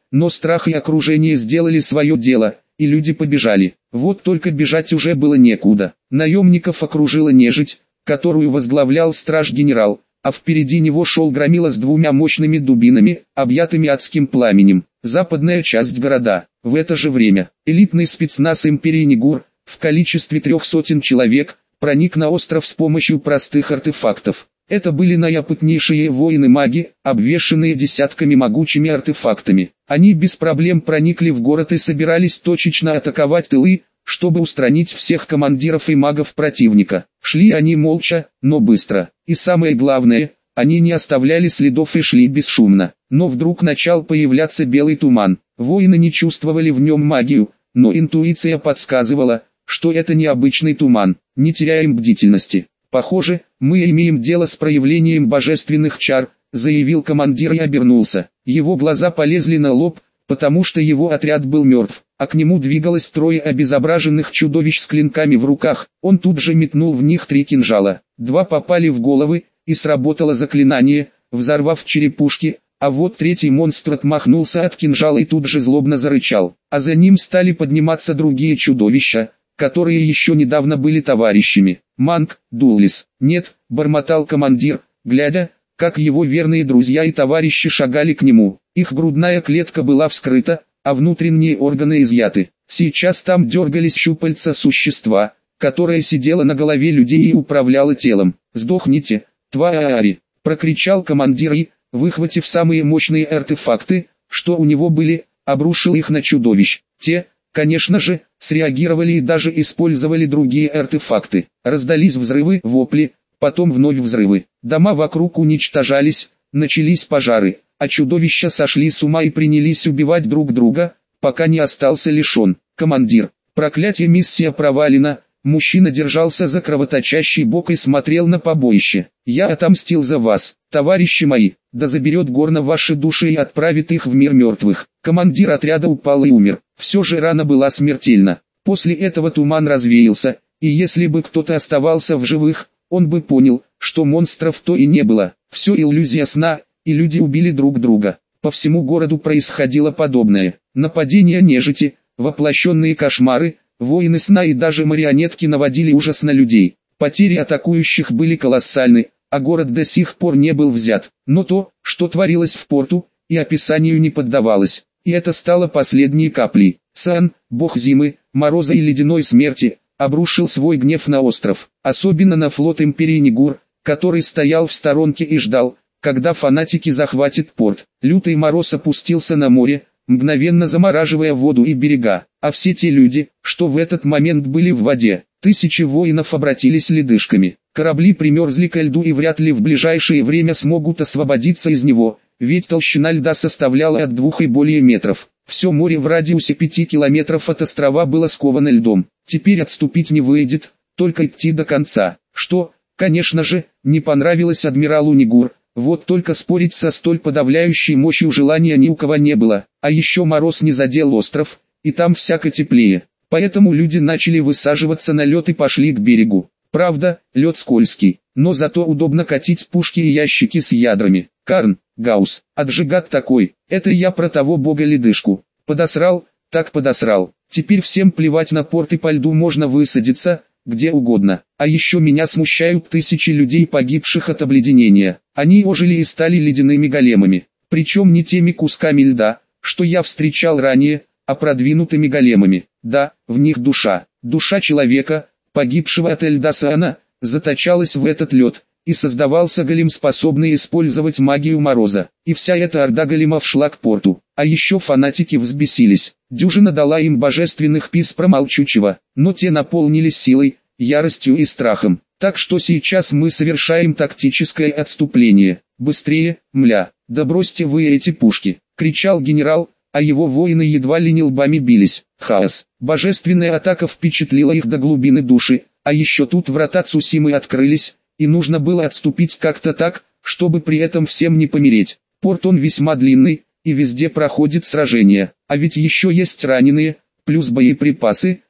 но страх и окружение сделали свое дело, и люди побежали. Вот только бежать уже было некуда. Наемников окружила нежить, которую возглавлял страж-генерал, а впереди него шел громила с двумя мощными дубинами, объятыми адским пламенем. Западная часть города. В это же время, элитный спецназ империи Нигур, в количестве трех сотен человек, проник на остров с помощью простых артефактов. Это были наиопытнейшие воины-маги, обвешанные десятками могучими артефактами. Они без проблем проникли в город и собирались точечно атаковать тылы, чтобы устранить всех командиров и магов противника. Шли они молча, но быстро. И самое главное, они не оставляли следов и шли бесшумно. Но вдруг начал появляться белый туман. Воины не чувствовали в нем магию, но интуиция подсказывала, что это не обычный туман. Не теряем бдительности. «Похоже, мы имеем дело с проявлением божественных чар», — заявил командир и обернулся. Его глаза полезли на лоб, потому что его отряд был мертв, а к нему двигалось трое обезображенных чудовищ с клинками в руках. Он тут же метнул в них три кинжала. Два попали в головы, и сработало заклинание, взорвав черепушки, а вот третий монстр отмахнулся от кинжала и тут же злобно зарычал. А за ним стали подниматься другие чудовища, которые еще недавно были товарищами. «Манг, Дуллис, нет», — бормотал командир, глядя, как его верные друзья и товарищи шагали к нему. Их грудная клетка была вскрыта, а внутренние органы изъяты. Сейчас там дергались щупальца существа, которое сидело на голове людей и управляло телом. «Сдохните, твари!» — прокричал командир и, выхватив самые мощные артефакты, что у него были, обрушил их на чудовищ. Те, конечно же, среагировали и даже использовали другие артефакты. Раздались взрывы, вопли, потом вновь взрывы. Дома вокруг уничтожались, начались пожары, а чудовища сошли с ума и принялись убивать друг друга, пока не остался лишь он. «Командир, проклятие, миссия провалена». Мужчина держался за кровоточащий бок и смотрел на побоище. «Я отомстил за вас, товарищи мои, да заберет Горна ваши души и отправит их в мир мертвых». Командир отряда упал и умер. Все же рана была смертельна. После этого туман развеялся, и если бы кто-то оставался в живых, он бы понял, что монстров то и не было. Все иллюзия сна, и люди убили друг друга. По всему городу происходило подобное. Нападения нежити, воплощенные кошмары, воины сна и даже марионетки наводили ужас на людей. Потери атакующих были колоссальны, а город до сих пор не был взят. Но то, что творилось в порту, и описанию не поддавалось. И это стало последней каплей. Сан, бог зимы, мороза и ледяной смерти, обрушил свой гнев на остров. Особенно на флот империи Нигур, который стоял в сторонке и ждал, когда фанатики захватят порт. Лютый мороз опустился на море, мгновенно замораживая воду и берега, а все те люди, что в этот момент были в воде, тысячи воинов обратились ледышками. Корабли примерзли ко льду и вряд ли в ближайшее время смогут освободиться из него, ведь толщина льда составляла от двух и более метров. Все море в радиусе пяти километров от острова было сковано льдом. Теперь отступить не выйдет, только идти до конца. Что, конечно же, не понравилось адмиралу Нигур. Вот только спорить со столь подавляющей мощью желания ни у кого не было. А еще мороз не задел остров, и там всяко теплее. Поэтому люди начали высаживаться на лед и пошли к берегу. Правда, лед скользкий, но зато удобно катить пушки и ящики с ядрами. Карн, Гаус, отжигат такой, это я про того бога-ледышку. Подосрал, так подосрал. Теперь всем плевать на порт и по льду можно высадиться, где угодно. А еще меня смущают тысячи людей, погибших от обледенения. Они ожили и стали ледяными големами. Причем не теми кусками льда, что я встречал ранее, а продвинутыми големами. Да, в них душа. Душа человека, погибшего от Эльдасана, заточалась в этот лед, и создавался голем, способный использовать магию мороза. И вся эта орда големов шла к порту. А еще фанатики взбесились. Дюжина дала им божественных пис промолчучего, но те наполнились силой, яростью и страхом. Так что сейчас мы совершаем тактическое отступление. Быстрее, мля, да бросьте вы эти пушки, кричал генерал, а его воины едва ли не лбами бились. Хаос. Божественная атака впечатлила их до глубины души, а еще тут врата Цусимы открылись, и нужно было отступить как-то так, чтобы при этом всем не помереть. Порт он весьма длинный, и везде проходит сражение, а ведь еще есть раненые, плюс боеприпасы,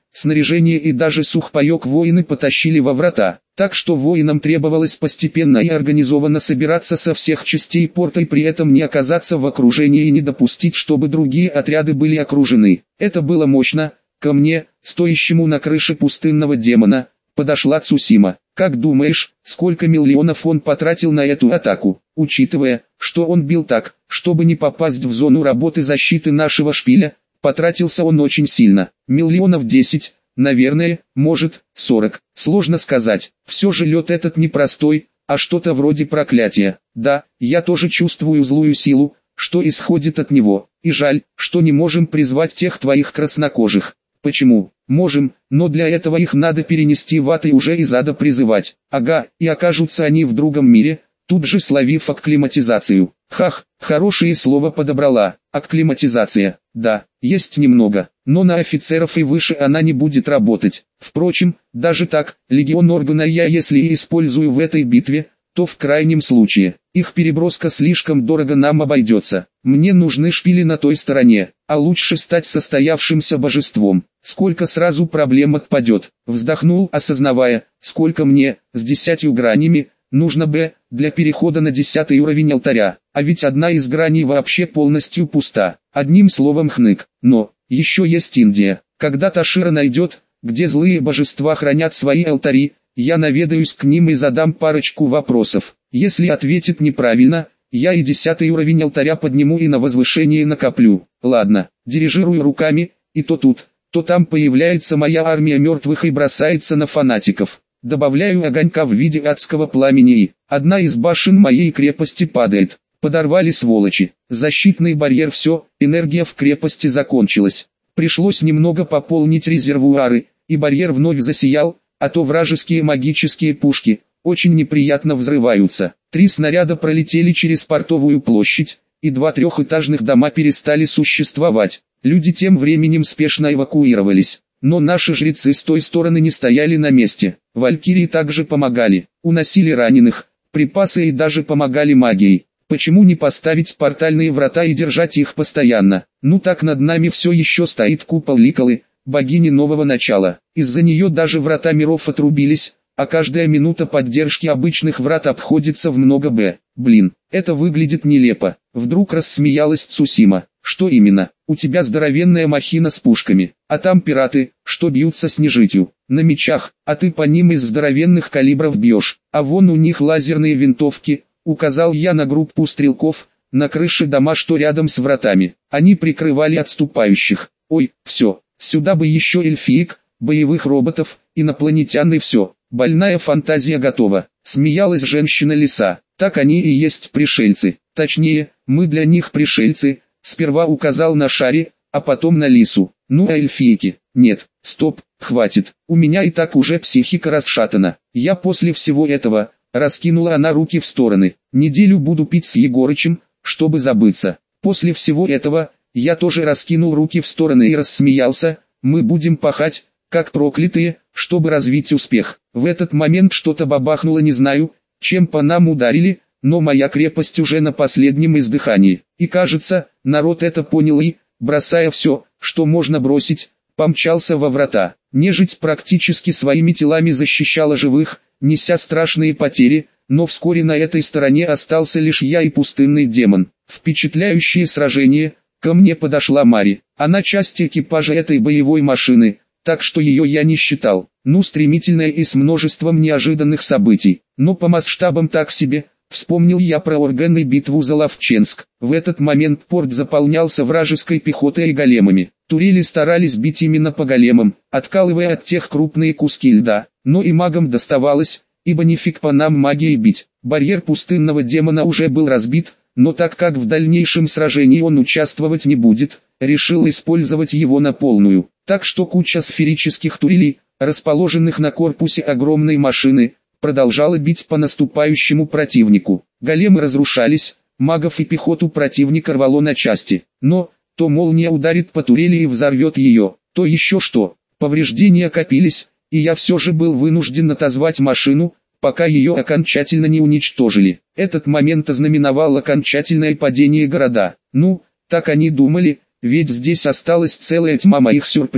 снаряжение и даже сухпайок воины потащили во врата, так что воинам требовалось постепенно и организованно собираться со всех частей порта и при этом не оказаться в окружении и не допустить, чтобы другие отряды были окружены. Это было мощно. Ко мне, стоящему на крыше пустынного демона, подошла Цусима. Как думаешь, сколько миллионов он потратил на эту атаку, учитывая, что он бил так, чтобы не попасть в зону работы защиты нашего шпиля? Потратился он очень сильно. Миллионов десять, наверное, может, сорок. Сложно сказать. Все же лед этот непростой, а что-то вроде проклятия. Да, я тоже чувствую злую силу, что исходит от него. И жаль, что не можем призвать тех твоих краснокожих. Почему? Можем, но для этого их надо перенести в ад и уже из ада призывать. Ага, и окажутся они в другом мире, тут же словив акклиматизацию. Хах, хорошее слово подобрала. Акклиматизация. Да, есть немного, но на офицеров и выше она не будет работать. Впрочем, даже так, легион органа я если и использую в этой битве, то в крайнем случае, их переброска слишком дорого нам обойдется. Мне нужны шпили на той стороне, а лучше стать состоявшимся божеством. Сколько сразу проблем отпадет. Вздохнул, осознавая, сколько мне, с десятью гранями, нужно бы, для перехода на десятый уровень алтаря. А ведь одна из граней вообще полностью пуста. Одним словом хнык. Но, еще есть Индия. Когда Ташира найдет, где злые божества хранят свои алтари, я наведаюсь к ним и задам парочку вопросов. Если ответит неправильно, я и десятый уровень алтаря подниму и на возвышение накоплю. Ладно, дирижирую руками, и то тут, то там появляется моя армия мертвых и бросается на фанатиков. Добавляю огонька в виде адского пламени и одна из башен моей крепости падает. Подорвали сволочи. Защитный барьер все, энергия в крепости закончилась. Пришлось немного пополнить резервуары, и барьер вновь засиял, а то вражеские магические пушки очень неприятно взрываются. Три снаряда пролетели через портовую площадь, и два трехэтажных дома перестали существовать. Люди тем временем спешно эвакуировались. Но наши жрецы с той стороны не стояли на месте. Валькирии также помогали, уносили раненых, припасы и даже помогали магией. Почему не поставить портальные врата и держать их постоянно? Ну так над нами все еще стоит купол Ликолы, богини нового начала. Из-за нее даже врата миров отрубились, а каждая минута поддержки обычных врат обходится в много б. Блин, это выглядит нелепо. Вдруг рассмеялась Цусима. Что именно? У тебя здоровенная махина с пушками, а там пираты, что бьются с нежитью, на мечах, а ты по ним из здоровенных калибров бьешь. А вон у них лазерные винтовки, указал я на группу стрелков, на крыше дома, что рядом с вратами. Они прикрывали отступающих. Ой, все, сюда бы еще эльфиек, боевых роботов, инопланетян и все. Больная фантазия готова. Смеялась женщина-лиса. Так они и есть пришельцы. Точнее, мы для них пришельцы. Сперва указал на Шари, а потом на Лису. Ну а эльфийки? Нет, стоп, хватит. У меня и так уже психика расшатана. Я после всего этого, раскинула она руки в стороны. Неделю буду пить с Егорычем, чтобы забыться. После всего этого, я тоже раскинул руки в стороны и рассмеялся. Мы будем пахать, как проклятые, чтобы развить успех. В этот момент что-то бабахнуло, не знаю, чем по нам ударили, но моя крепость уже на последнем издыхании. И кажется, народ это понял и, бросая все, что можно бросить, помчался во врата. Нежить практически своими телами защищала живых, неся страшные потери, но вскоре на этой стороне остался лишь я и пустынный демон. Впечатляющее сражение. Ко мне подошла Мари. Она часть экипажа этой боевой машины, так что ее я не считал. Ну, стремительная и с множеством неожиданных событий, но по масштабам так себе. Вспомнил я про органную битву за Ловченск. В этот момент порт заполнялся вражеской пехотой и големами. Турели старались бить именно по големам, откалывая от тех крупные куски льда, но и магам доставалось, ибо нифиг по нам магией бить. Барьер пустынного демона уже был разбит, но так как в дальнейшем сражении он участвовать не будет, решил использовать его на полную. Так что куча сферических турелей, расположенных на корпусе огромной машины, продолжала бить по наступающему противнику. Големы разрушались, магов и пехоту противника рвало на части. Но, то молния ударит по турели и взорвет ее, то еще что. Повреждения копились, и я все же был вынужден отозвать машину, пока ее окончательно не уничтожили. Этот момент ознаменовал окончательное падение города. Ну, так они думали, ведь здесь осталась целая тьма моих сюрпризов.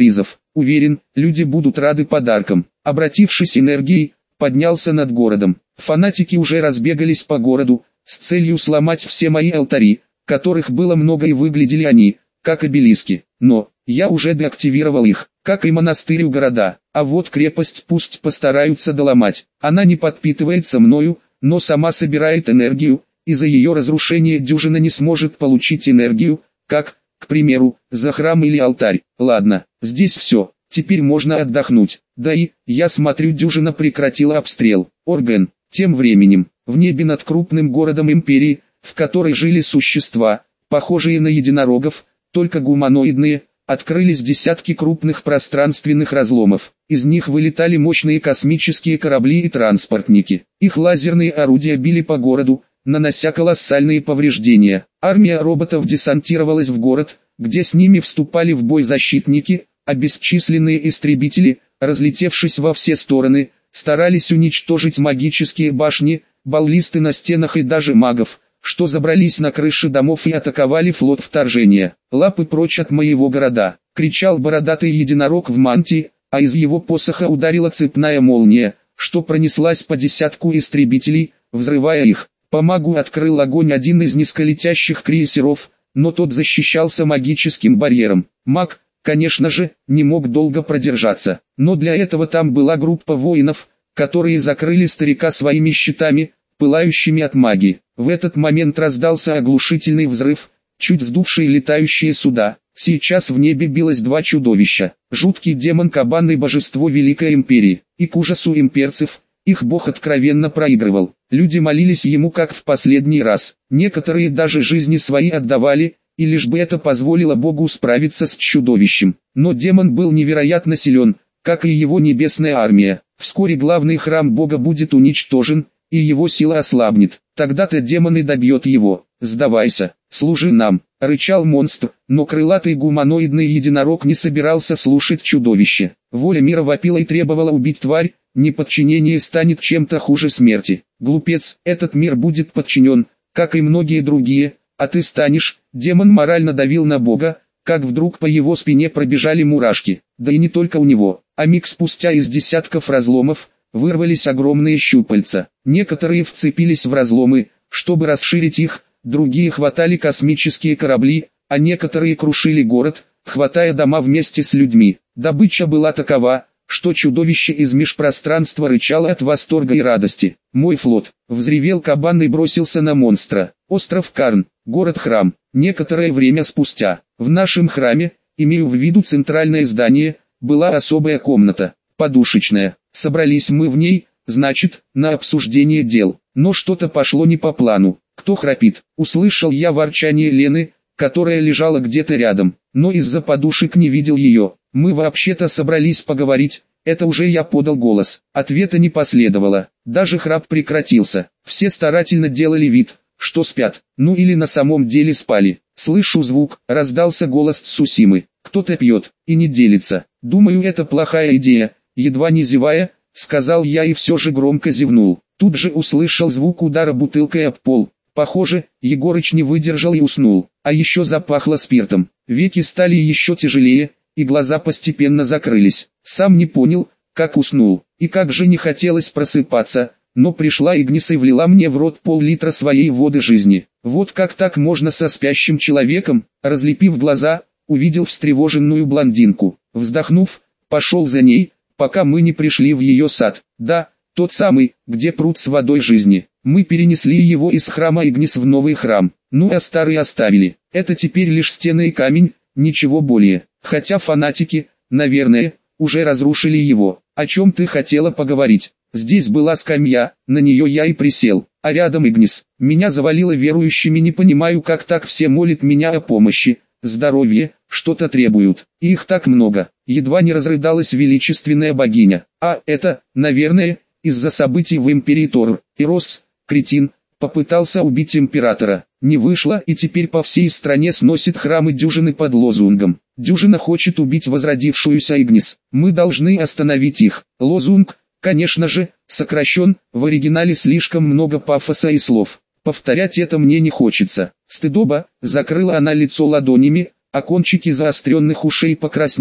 Уверен, люди будут рады подаркам. Обратившись энергией, поднялся над городом. Фанатики уже разбегались по городу, с целью сломать все мои алтари, которых было много и выглядели они, как обелиски. Но, я уже деактивировал их, как и монастырь у города. А вот крепость пусть постараются доломать. Она не подпитывается мною, но сама собирает энергию, и за ее разрушение дюжина не сможет получить энергию, как, к примеру, за храм или алтарь. Ладно, здесь все, теперь можно отдохнуть. Да и, я смотрю, дюжина прекратила обстрел. Орган. Тем временем, в небе над крупным городом империи, в которой жили существа, похожие на единорогов, только гуманоидные, открылись десятки крупных пространственных разломов. Из них вылетали мощные космические корабли и транспортники. Их лазерные орудия били по городу, нанося колоссальные повреждения. Армия роботов десантировалась в город, где с ними вступали в бой защитники, а бесчисленные истребители, разлетевшись во все стороны, старались уничтожить магические башни, баллисты на стенах и даже магов, что забрались на крыши домов и атаковали флот вторжения. «Лапы прочь от моего города!» — кричал бородатый единорог в мантии, а из его посоха ударила цепная молния, что пронеслась по десятку истребителей, взрывая их. По магу открыл огонь один из низколетящих крейсеров, но тот защищался магическим барьером. Маг, конечно же, не мог долго продержаться, но для этого там была группа воинов, которые закрыли старика своими щитами, пылающими от магии. В этот момент раздался оглушительный взрыв, чуть сдувший летающие суда. Сейчас в небе билось два чудовища, жуткий демон-кабан и божество Великой Империи, и к ужасу имперцев, их бог откровенно проигрывал. Люди молились ему как в последний раз, некоторые даже жизни свои отдавали, и лишь бы это позволило богу справиться с чудовищем. Но демон был невероятно силен, как и его небесная армия. Вскоре главный храм бога будет уничтожен, и его сила ослабнет. Тогда-то демон и добьет его. «Сдавайся, служи нам», — рычал монстр, но крылатый гуманоидный единорог не собирался слушать чудовище. Воля мира вопила и требовала убить тварь, неподчинение станет чем-то хуже смерти. «Глупец, этот мир будет подчинен, как и многие другие, а ты станешь». Демон морально давил на бога, как вдруг по его спине пробежали мурашки. Да и не только у него, а миг спустя из десятков разломов вырвались огромные щупальца. Некоторые вцепились в разломы, чтобы расширить их, другие хватали космические корабли, а некоторые крушили город, хватая дома вместе с людьми. Добыча была такова, что чудовище из межпространства рычало от восторга и радости. «Мой флот!» — взревел кабан и бросился на монстра. Остров Карн, город-храм. Некоторое время спустя, в нашем храме, имею в виду центральное здание, была особая комната, подушечная. Собрались мы в ней, значит, на обсуждение дел. Но что-то пошло не по плану. «Кто храпит?» — услышал я ворчание Лены, которая лежала где-то рядом, но из-за подушек не видел ее. «Мы вообще-то собрались поговорить». Это уже я подал голос. Ответа не последовало. Даже храп прекратился. Все старательно делали вид, что спят. Ну или на самом деле спали. Слышу звук, раздался голос Цусимы. Кто-то пьет и не делится. Думаю, это плохая идея. Едва не зевая, сказал я и все же громко зевнул. Тут же услышал звук удара бутылкой об пол. Похоже, Егорыч не выдержал и уснул. А еще запахло спиртом. Веки стали еще тяжелее, и глаза постепенно закрылись. Сам не понял, как уснул, и как же не хотелось просыпаться, но пришла Игнис и влила мне в рот пол-литра своей воды жизни. Вот как так можно со спящим человеком? Разлепив глаза, увидел встревоженную блондинку. Вздохнув, пошел за ней, пока мы не пришли в ее сад. Да, тот самый, где пруд с водой жизни. Мы перенесли его из храма Игнис в новый храм, ну а старый оставили. Это теперь лишь стены и камень, ничего более. Хотя фанатики, наверное, уже разрушили его. О чем ты хотела поговорить? Здесь была скамья, на нее я и присел, а рядом Игнис. Меня завалило верующими, не понимаю, как так все молят меня о помощи, здоровье, что-то требуют. И их так много. Едва не разрыдалась величественная богиня. А это, наверное, из-за событий в империи Тор. Ирос, кретин, попытался убить императора. Не вышло, и теперь по всей стране сносит храмы дюжины под лозунгом. Дюжина хочет убить возродившуюся Игнис. Мы должны остановить их. Лозунг, конечно же, сокращен, в оригинале слишком много пафоса и слов. Повторять это мне не хочется. Стыдоба, закрыла она лицо ладонями, а кончики заостренных ушей покраснели.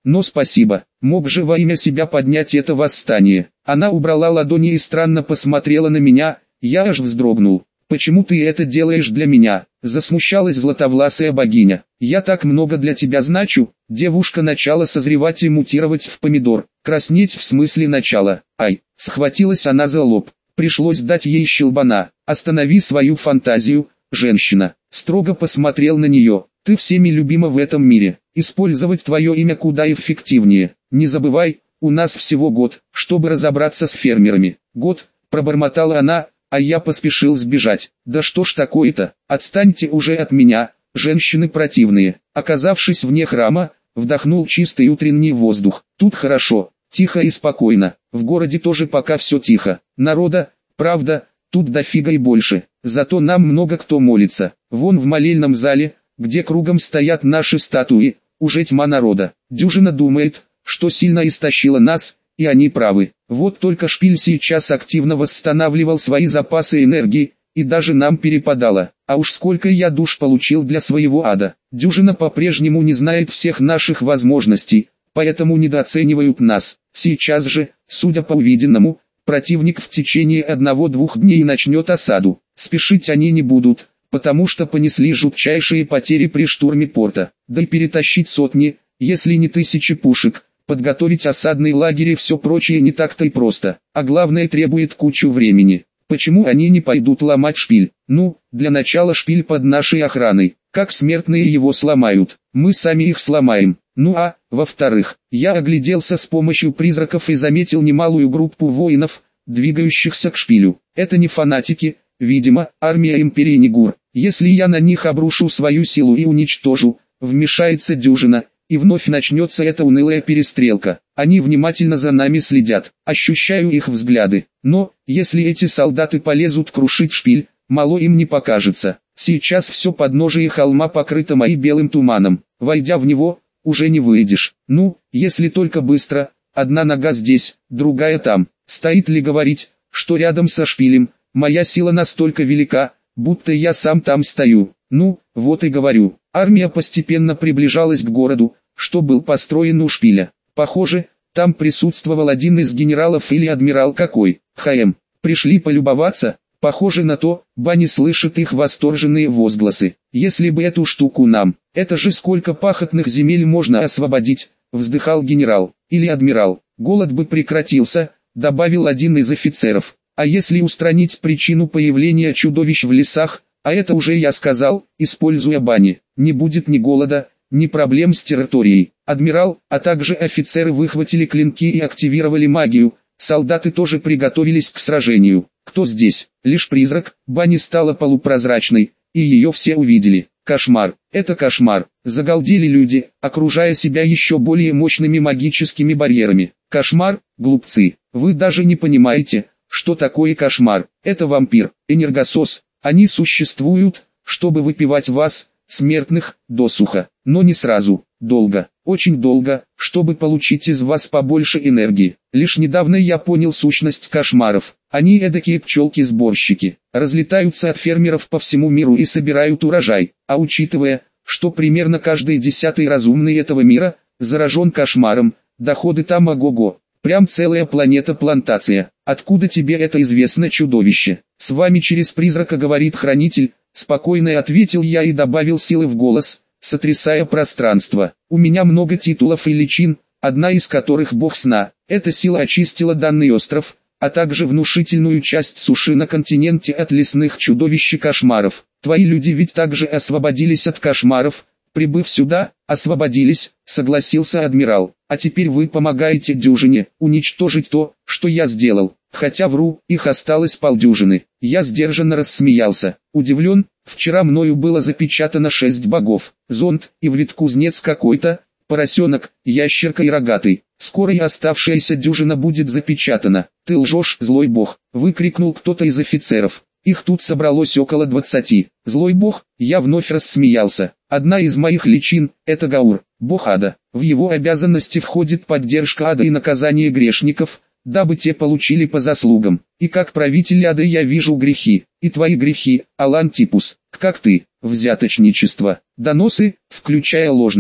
но спасибо, мог же во имя себя поднять это восстание. Она убрала ладони и странно посмотрела на меня, я аж вздрогнул. «Почему ты это делаешь для меня?» — засмущалась златовласая богиня. «Я так много для тебя значу». Девушка начала созревать и мутировать в помидор. Краснеть в смысле начала. Ай, схватилась она за лоб. Пришлось дать ей щелбана. «Останови свою фантазию, женщина». Строго посмотрел на нее. «Ты всеми любима в этом мире. Использовать твое имя куда эффективнее. Не забывай, у нас всего год, чтобы разобраться с фермерами». «Год», пробормотала она, а я поспешил сбежать. «Да что ж такое-то, отстаньте уже от меня, женщины противные». Оказавшись вне храма, вдохнул чистый утренний воздух. Тут хорошо, тихо и спокойно. В городе тоже пока все тихо. Народа, правда, тут дофига и больше. Зато нам много кто молится. Вон в молельном зале, где кругом стоят наши статуи, уже тьма народа. Дюжина думает, что сильно истощила нас, и они правы. Вот только Шпиль сейчас активно восстанавливал свои запасы энергии, и даже нам перепадало. А уж сколько я душ получил для своего ада. Дюжина по-прежнему не знает всех наших возможностей, поэтому недооценивают нас. Сейчас же, судя по увиденному, противник в течение одного-двух дней начнет осаду. Спешить они не будут, потому что понесли жутчайшие потери при штурме порта. Да и перетащить сотни, если не тысячи пушек, подготовить осадный лагерь и все прочее не так-то и просто, а главное требует кучу времени. Почему они не пойдут ломать Шпиль? Ну, для начала Шпиль под нашей охраной. Как смертные его сломают, мы сами их сломаем. Ну а, во-вторых, я огляделся с помощью призраков и заметил немалую группу воинов, двигающихся к Шпилю. Это не фанатики, видимо, армия империи Нигур. Если я на них обрушу свою силу и уничтожу, вмешается дюжина, и вновь начнется эта унылая перестрелка. Они внимательно за нами следят, ощущаю их взгляды. Но, если эти солдаты полезут крушить Шпиль, мало им не покажется. Сейчас все подножие холма покрыто моим белым туманом. Войдя в него, уже не выйдешь. Ну, если только быстро, одна нога здесь, другая там. Стоит ли говорить, что рядом со Шпилем, моя сила настолько велика, будто я сам там стою. Ну, вот и говорю. Армия постепенно приближалась к городу, что был построен у Шпиля. Похоже, там присутствовал один из генералов или адмирал какой. ХМ. Пришли полюбоваться. Похоже на то, Бани слышит их восторженные возгласы. Если бы эту штуку нам, это же сколько пахотных земель можно освободить, вздыхал генерал, или адмирал. Голод бы прекратился, добавил один из офицеров. А если устранить причину появления чудовищ в лесах, а это уже я сказал, используя Бани, не будет ни голода, ни проблем с территорией. Адмирал, а также офицеры выхватили клинки и активировали магию, солдаты тоже приготовились к сражению. Кто здесь? Лишь призрак. Бани стала полупрозрачной, и ее все увидели. Кошмар. Это кошмар. Загалдели люди, окружая себя еще более мощными магическими барьерами. Кошмар, глупцы. Вы даже не понимаете, что такое кошмар. Это вампир, энергосос. Они существуют, чтобы выпивать вас, смертных, досуха. Но не сразу, долго, очень долго, чтобы получить из вас побольше энергии. Лишь недавно я понял сущность кошмаров. Они эдакие пчелки-сборщики, разлетаются от фермеров по всему миру и собирают урожай. А учитывая, что примерно каждый десятый разумный этого мира заражен кошмаром, доходы там ого-го. Прям целая планета-плантация. Откуда тебе это известно, чудовище? С вами через призрака говорит хранитель. Спокойно ответил я и добавил силы в голос, сотрясая пространство. У меня много титулов и личин, одна из которых бог сна. Эта сила очистила данный остров, а также внушительную часть суши на континенте от лесных чудовищ и кошмаров. Твои люди ведь также освободились от кошмаров, прибыв сюда, освободились, согласился адмирал. А теперь вы помогаете дюжине уничтожить то, что я сделал. Хотя вру, их осталось полдюжины. Я сдержанно рассмеялся. Удивлен, вчера мною было запечатано шесть богов. Зонд, иврит-кузнец какой-то, поросенок, ящерка и рогатый. Скоро и оставшаяся дюжина будет запечатана. Ты лжешь, злой бог, выкрикнул кто-то из офицеров. Их тут собралось около двадцати. Злой бог, я вновь рассмеялся. Одна из моих личин – это Гаур, бог ада. В его обязанности входит поддержка ада и наказание грешников, дабы те получили по заслугам. И как правитель ада я вижу грехи, и твои грехи, Алантипус, как ты, взяточничество, доносы, включая ложные,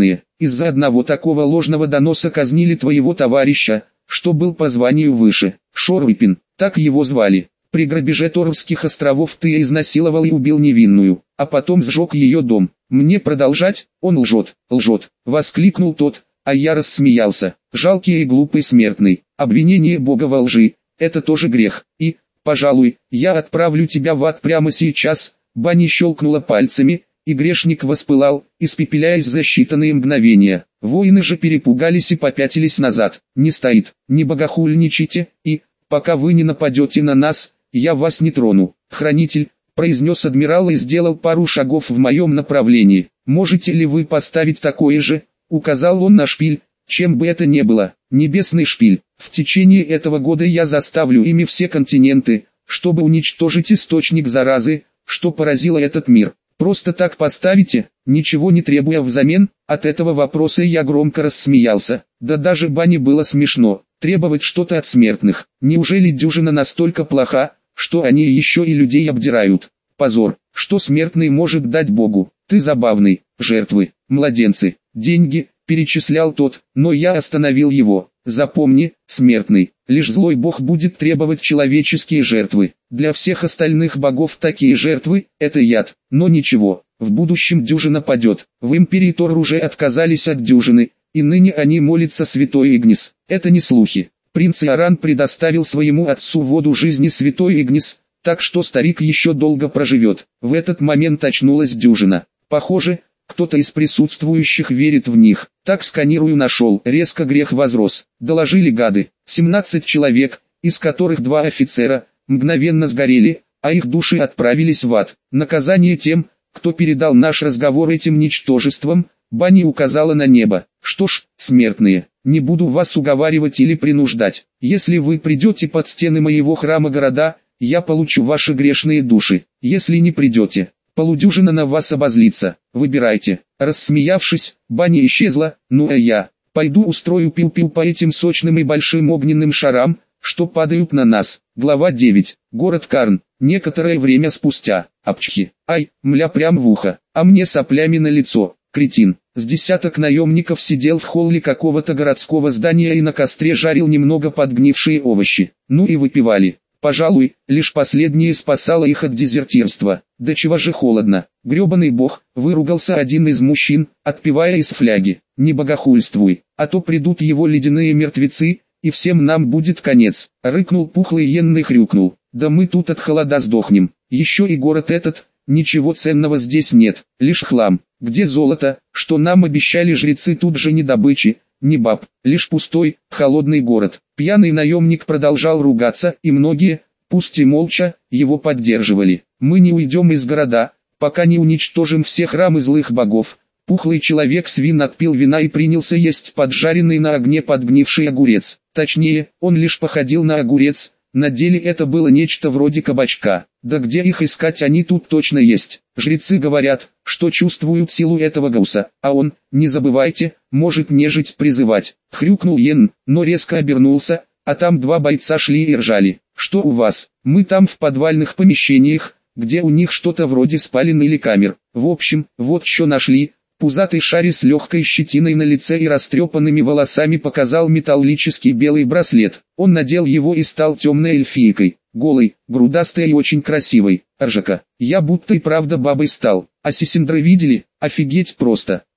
из-за одного такого ложного доноса казнили твоего товарища, что был по званию выше. Шорвипин, так его звали. При грабеже Торовских островов ты изнасиловал и убил невинную, а потом сжег ее дом. Мне продолжать? Он лжет, лжет, воскликнул тот, а я рассмеялся. Жалкий и глупый смертный, обвинение Бога во лжи, это тоже грех, и, пожалуй, я отправлю тебя в ад прямо сейчас. Банни щелкнула пальцами, и грешник воспылал, испепеляясь за считанные мгновения. Воины же перепугались и попятились назад. Не стоит, не богохульничайте, и, пока вы не нападете на нас, я вас не трону. Хранитель, произнес адмирал и сделал пару шагов в моем направлении. Можете ли вы поставить такое же? Указал он на шпиль, чем бы это ни было, небесный шпиль. В течение этого года я заставлю ими все континенты, чтобы уничтожить источник заразы, что поразило этот мир. Просто так поставите, ничего не требуя взамен? От этого вопроса я громко рассмеялся. Да даже Банни было смешно, требовать что-то от смертных. Неужели дюжина настолько плоха, что они еще и людей обдирают? Позор, что смертный может дать Богу? Ты забавный, жертвы, младенцы, деньги, перечислял тот, но я остановил его. Запомни, смертный, лишь злой Бог будет требовать человеческие жертвы. Для всех остальных богов такие жертвы – это яд, но ничего, в будущем дюжина падет. В империи Тор уже отказались от дюжины, и ныне они молятся святой Игнис. Это не слухи. Принц Иоран предоставил своему отцу воду жизни святой Игнис, так что старик еще долго проживет. В этот момент очнулась дюжина. Похоже, кто-то из присутствующих верит в них. Так сканирую нашел. Резко грех возрос. Доложили гады. семнадцать человек, из которых два офицера, мгновенно сгорели, а их души отправились в ад. Наказание тем, кто передал наш разговор этим ничтожествам. Банни указала на небо. Что ж, смертные, не буду вас уговаривать или принуждать. Если вы придете под стены моего храма города, я получу ваши грешные души. Если не придете, полудюжина на вас обозлится. Выбирайте. Рассмеявшись, Банни исчезла. Ну а я пойду устрою пил-пил по этим сочным и большим огненным шарам, что падают на нас. Глава девять. Город Карн. Некоторое время спустя. Апчхи. Ай, мля прям в ухо. А мне соплями на лицо. Кретин. С десяток наемников сидел в холле какого-то городского здания и на костре жарил немного подгнившие овощи. Ну и выпивали. Пожалуй, лишь последнее спасало их от дезертирства. Да чего же холодно. Гребаный бог, выругался один из мужчин, отпивая из фляги. Не богохульствуй, а то придут его ледяные мертвецы, и всем нам будет конец. Рыкнул пухлый Йенн и хрюкнул. Да мы тут от холода сдохнем. Еще и город этот, ничего ценного здесь нет, лишь хлам. Где золото, что нам обещали жрецы, тут же ни добычи, ни баб, лишь пустой, холодный город. Пьяный наемник продолжал ругаться, и многие, пусть и молча, его поддерживали. Мы не уйдем из города, пока не уничтожим все храмы злых богов. Пухлый человек-свин отпил вина и принялся есть поджаренный на огне подгнивший огурец. Точнее, он лишь походил на огурец, на деле это было нечто вроде кабачка. Да где их искать, они тут точно есть. Жрецы говорят, что чувствуют силу этого гауса, а он, не забывайте, может нежить призывать. Хрюкнул Йенн, но резко обернулся, а там два бойца шли и ржали. Что у вас? Мы там в подвальных помещениях, где у них что-то вроде спален или камер. В общем, вот что нашли. Пузатый шари с легкой щетиной на лице и растрепанными волосами показал металлический белый браслет. Он надел его и стал темной эльфийкой, голой, грудастой и очень красивой. Ржака, я будто и правда бабой стал. А Сисиндры видели? Офигеть просто.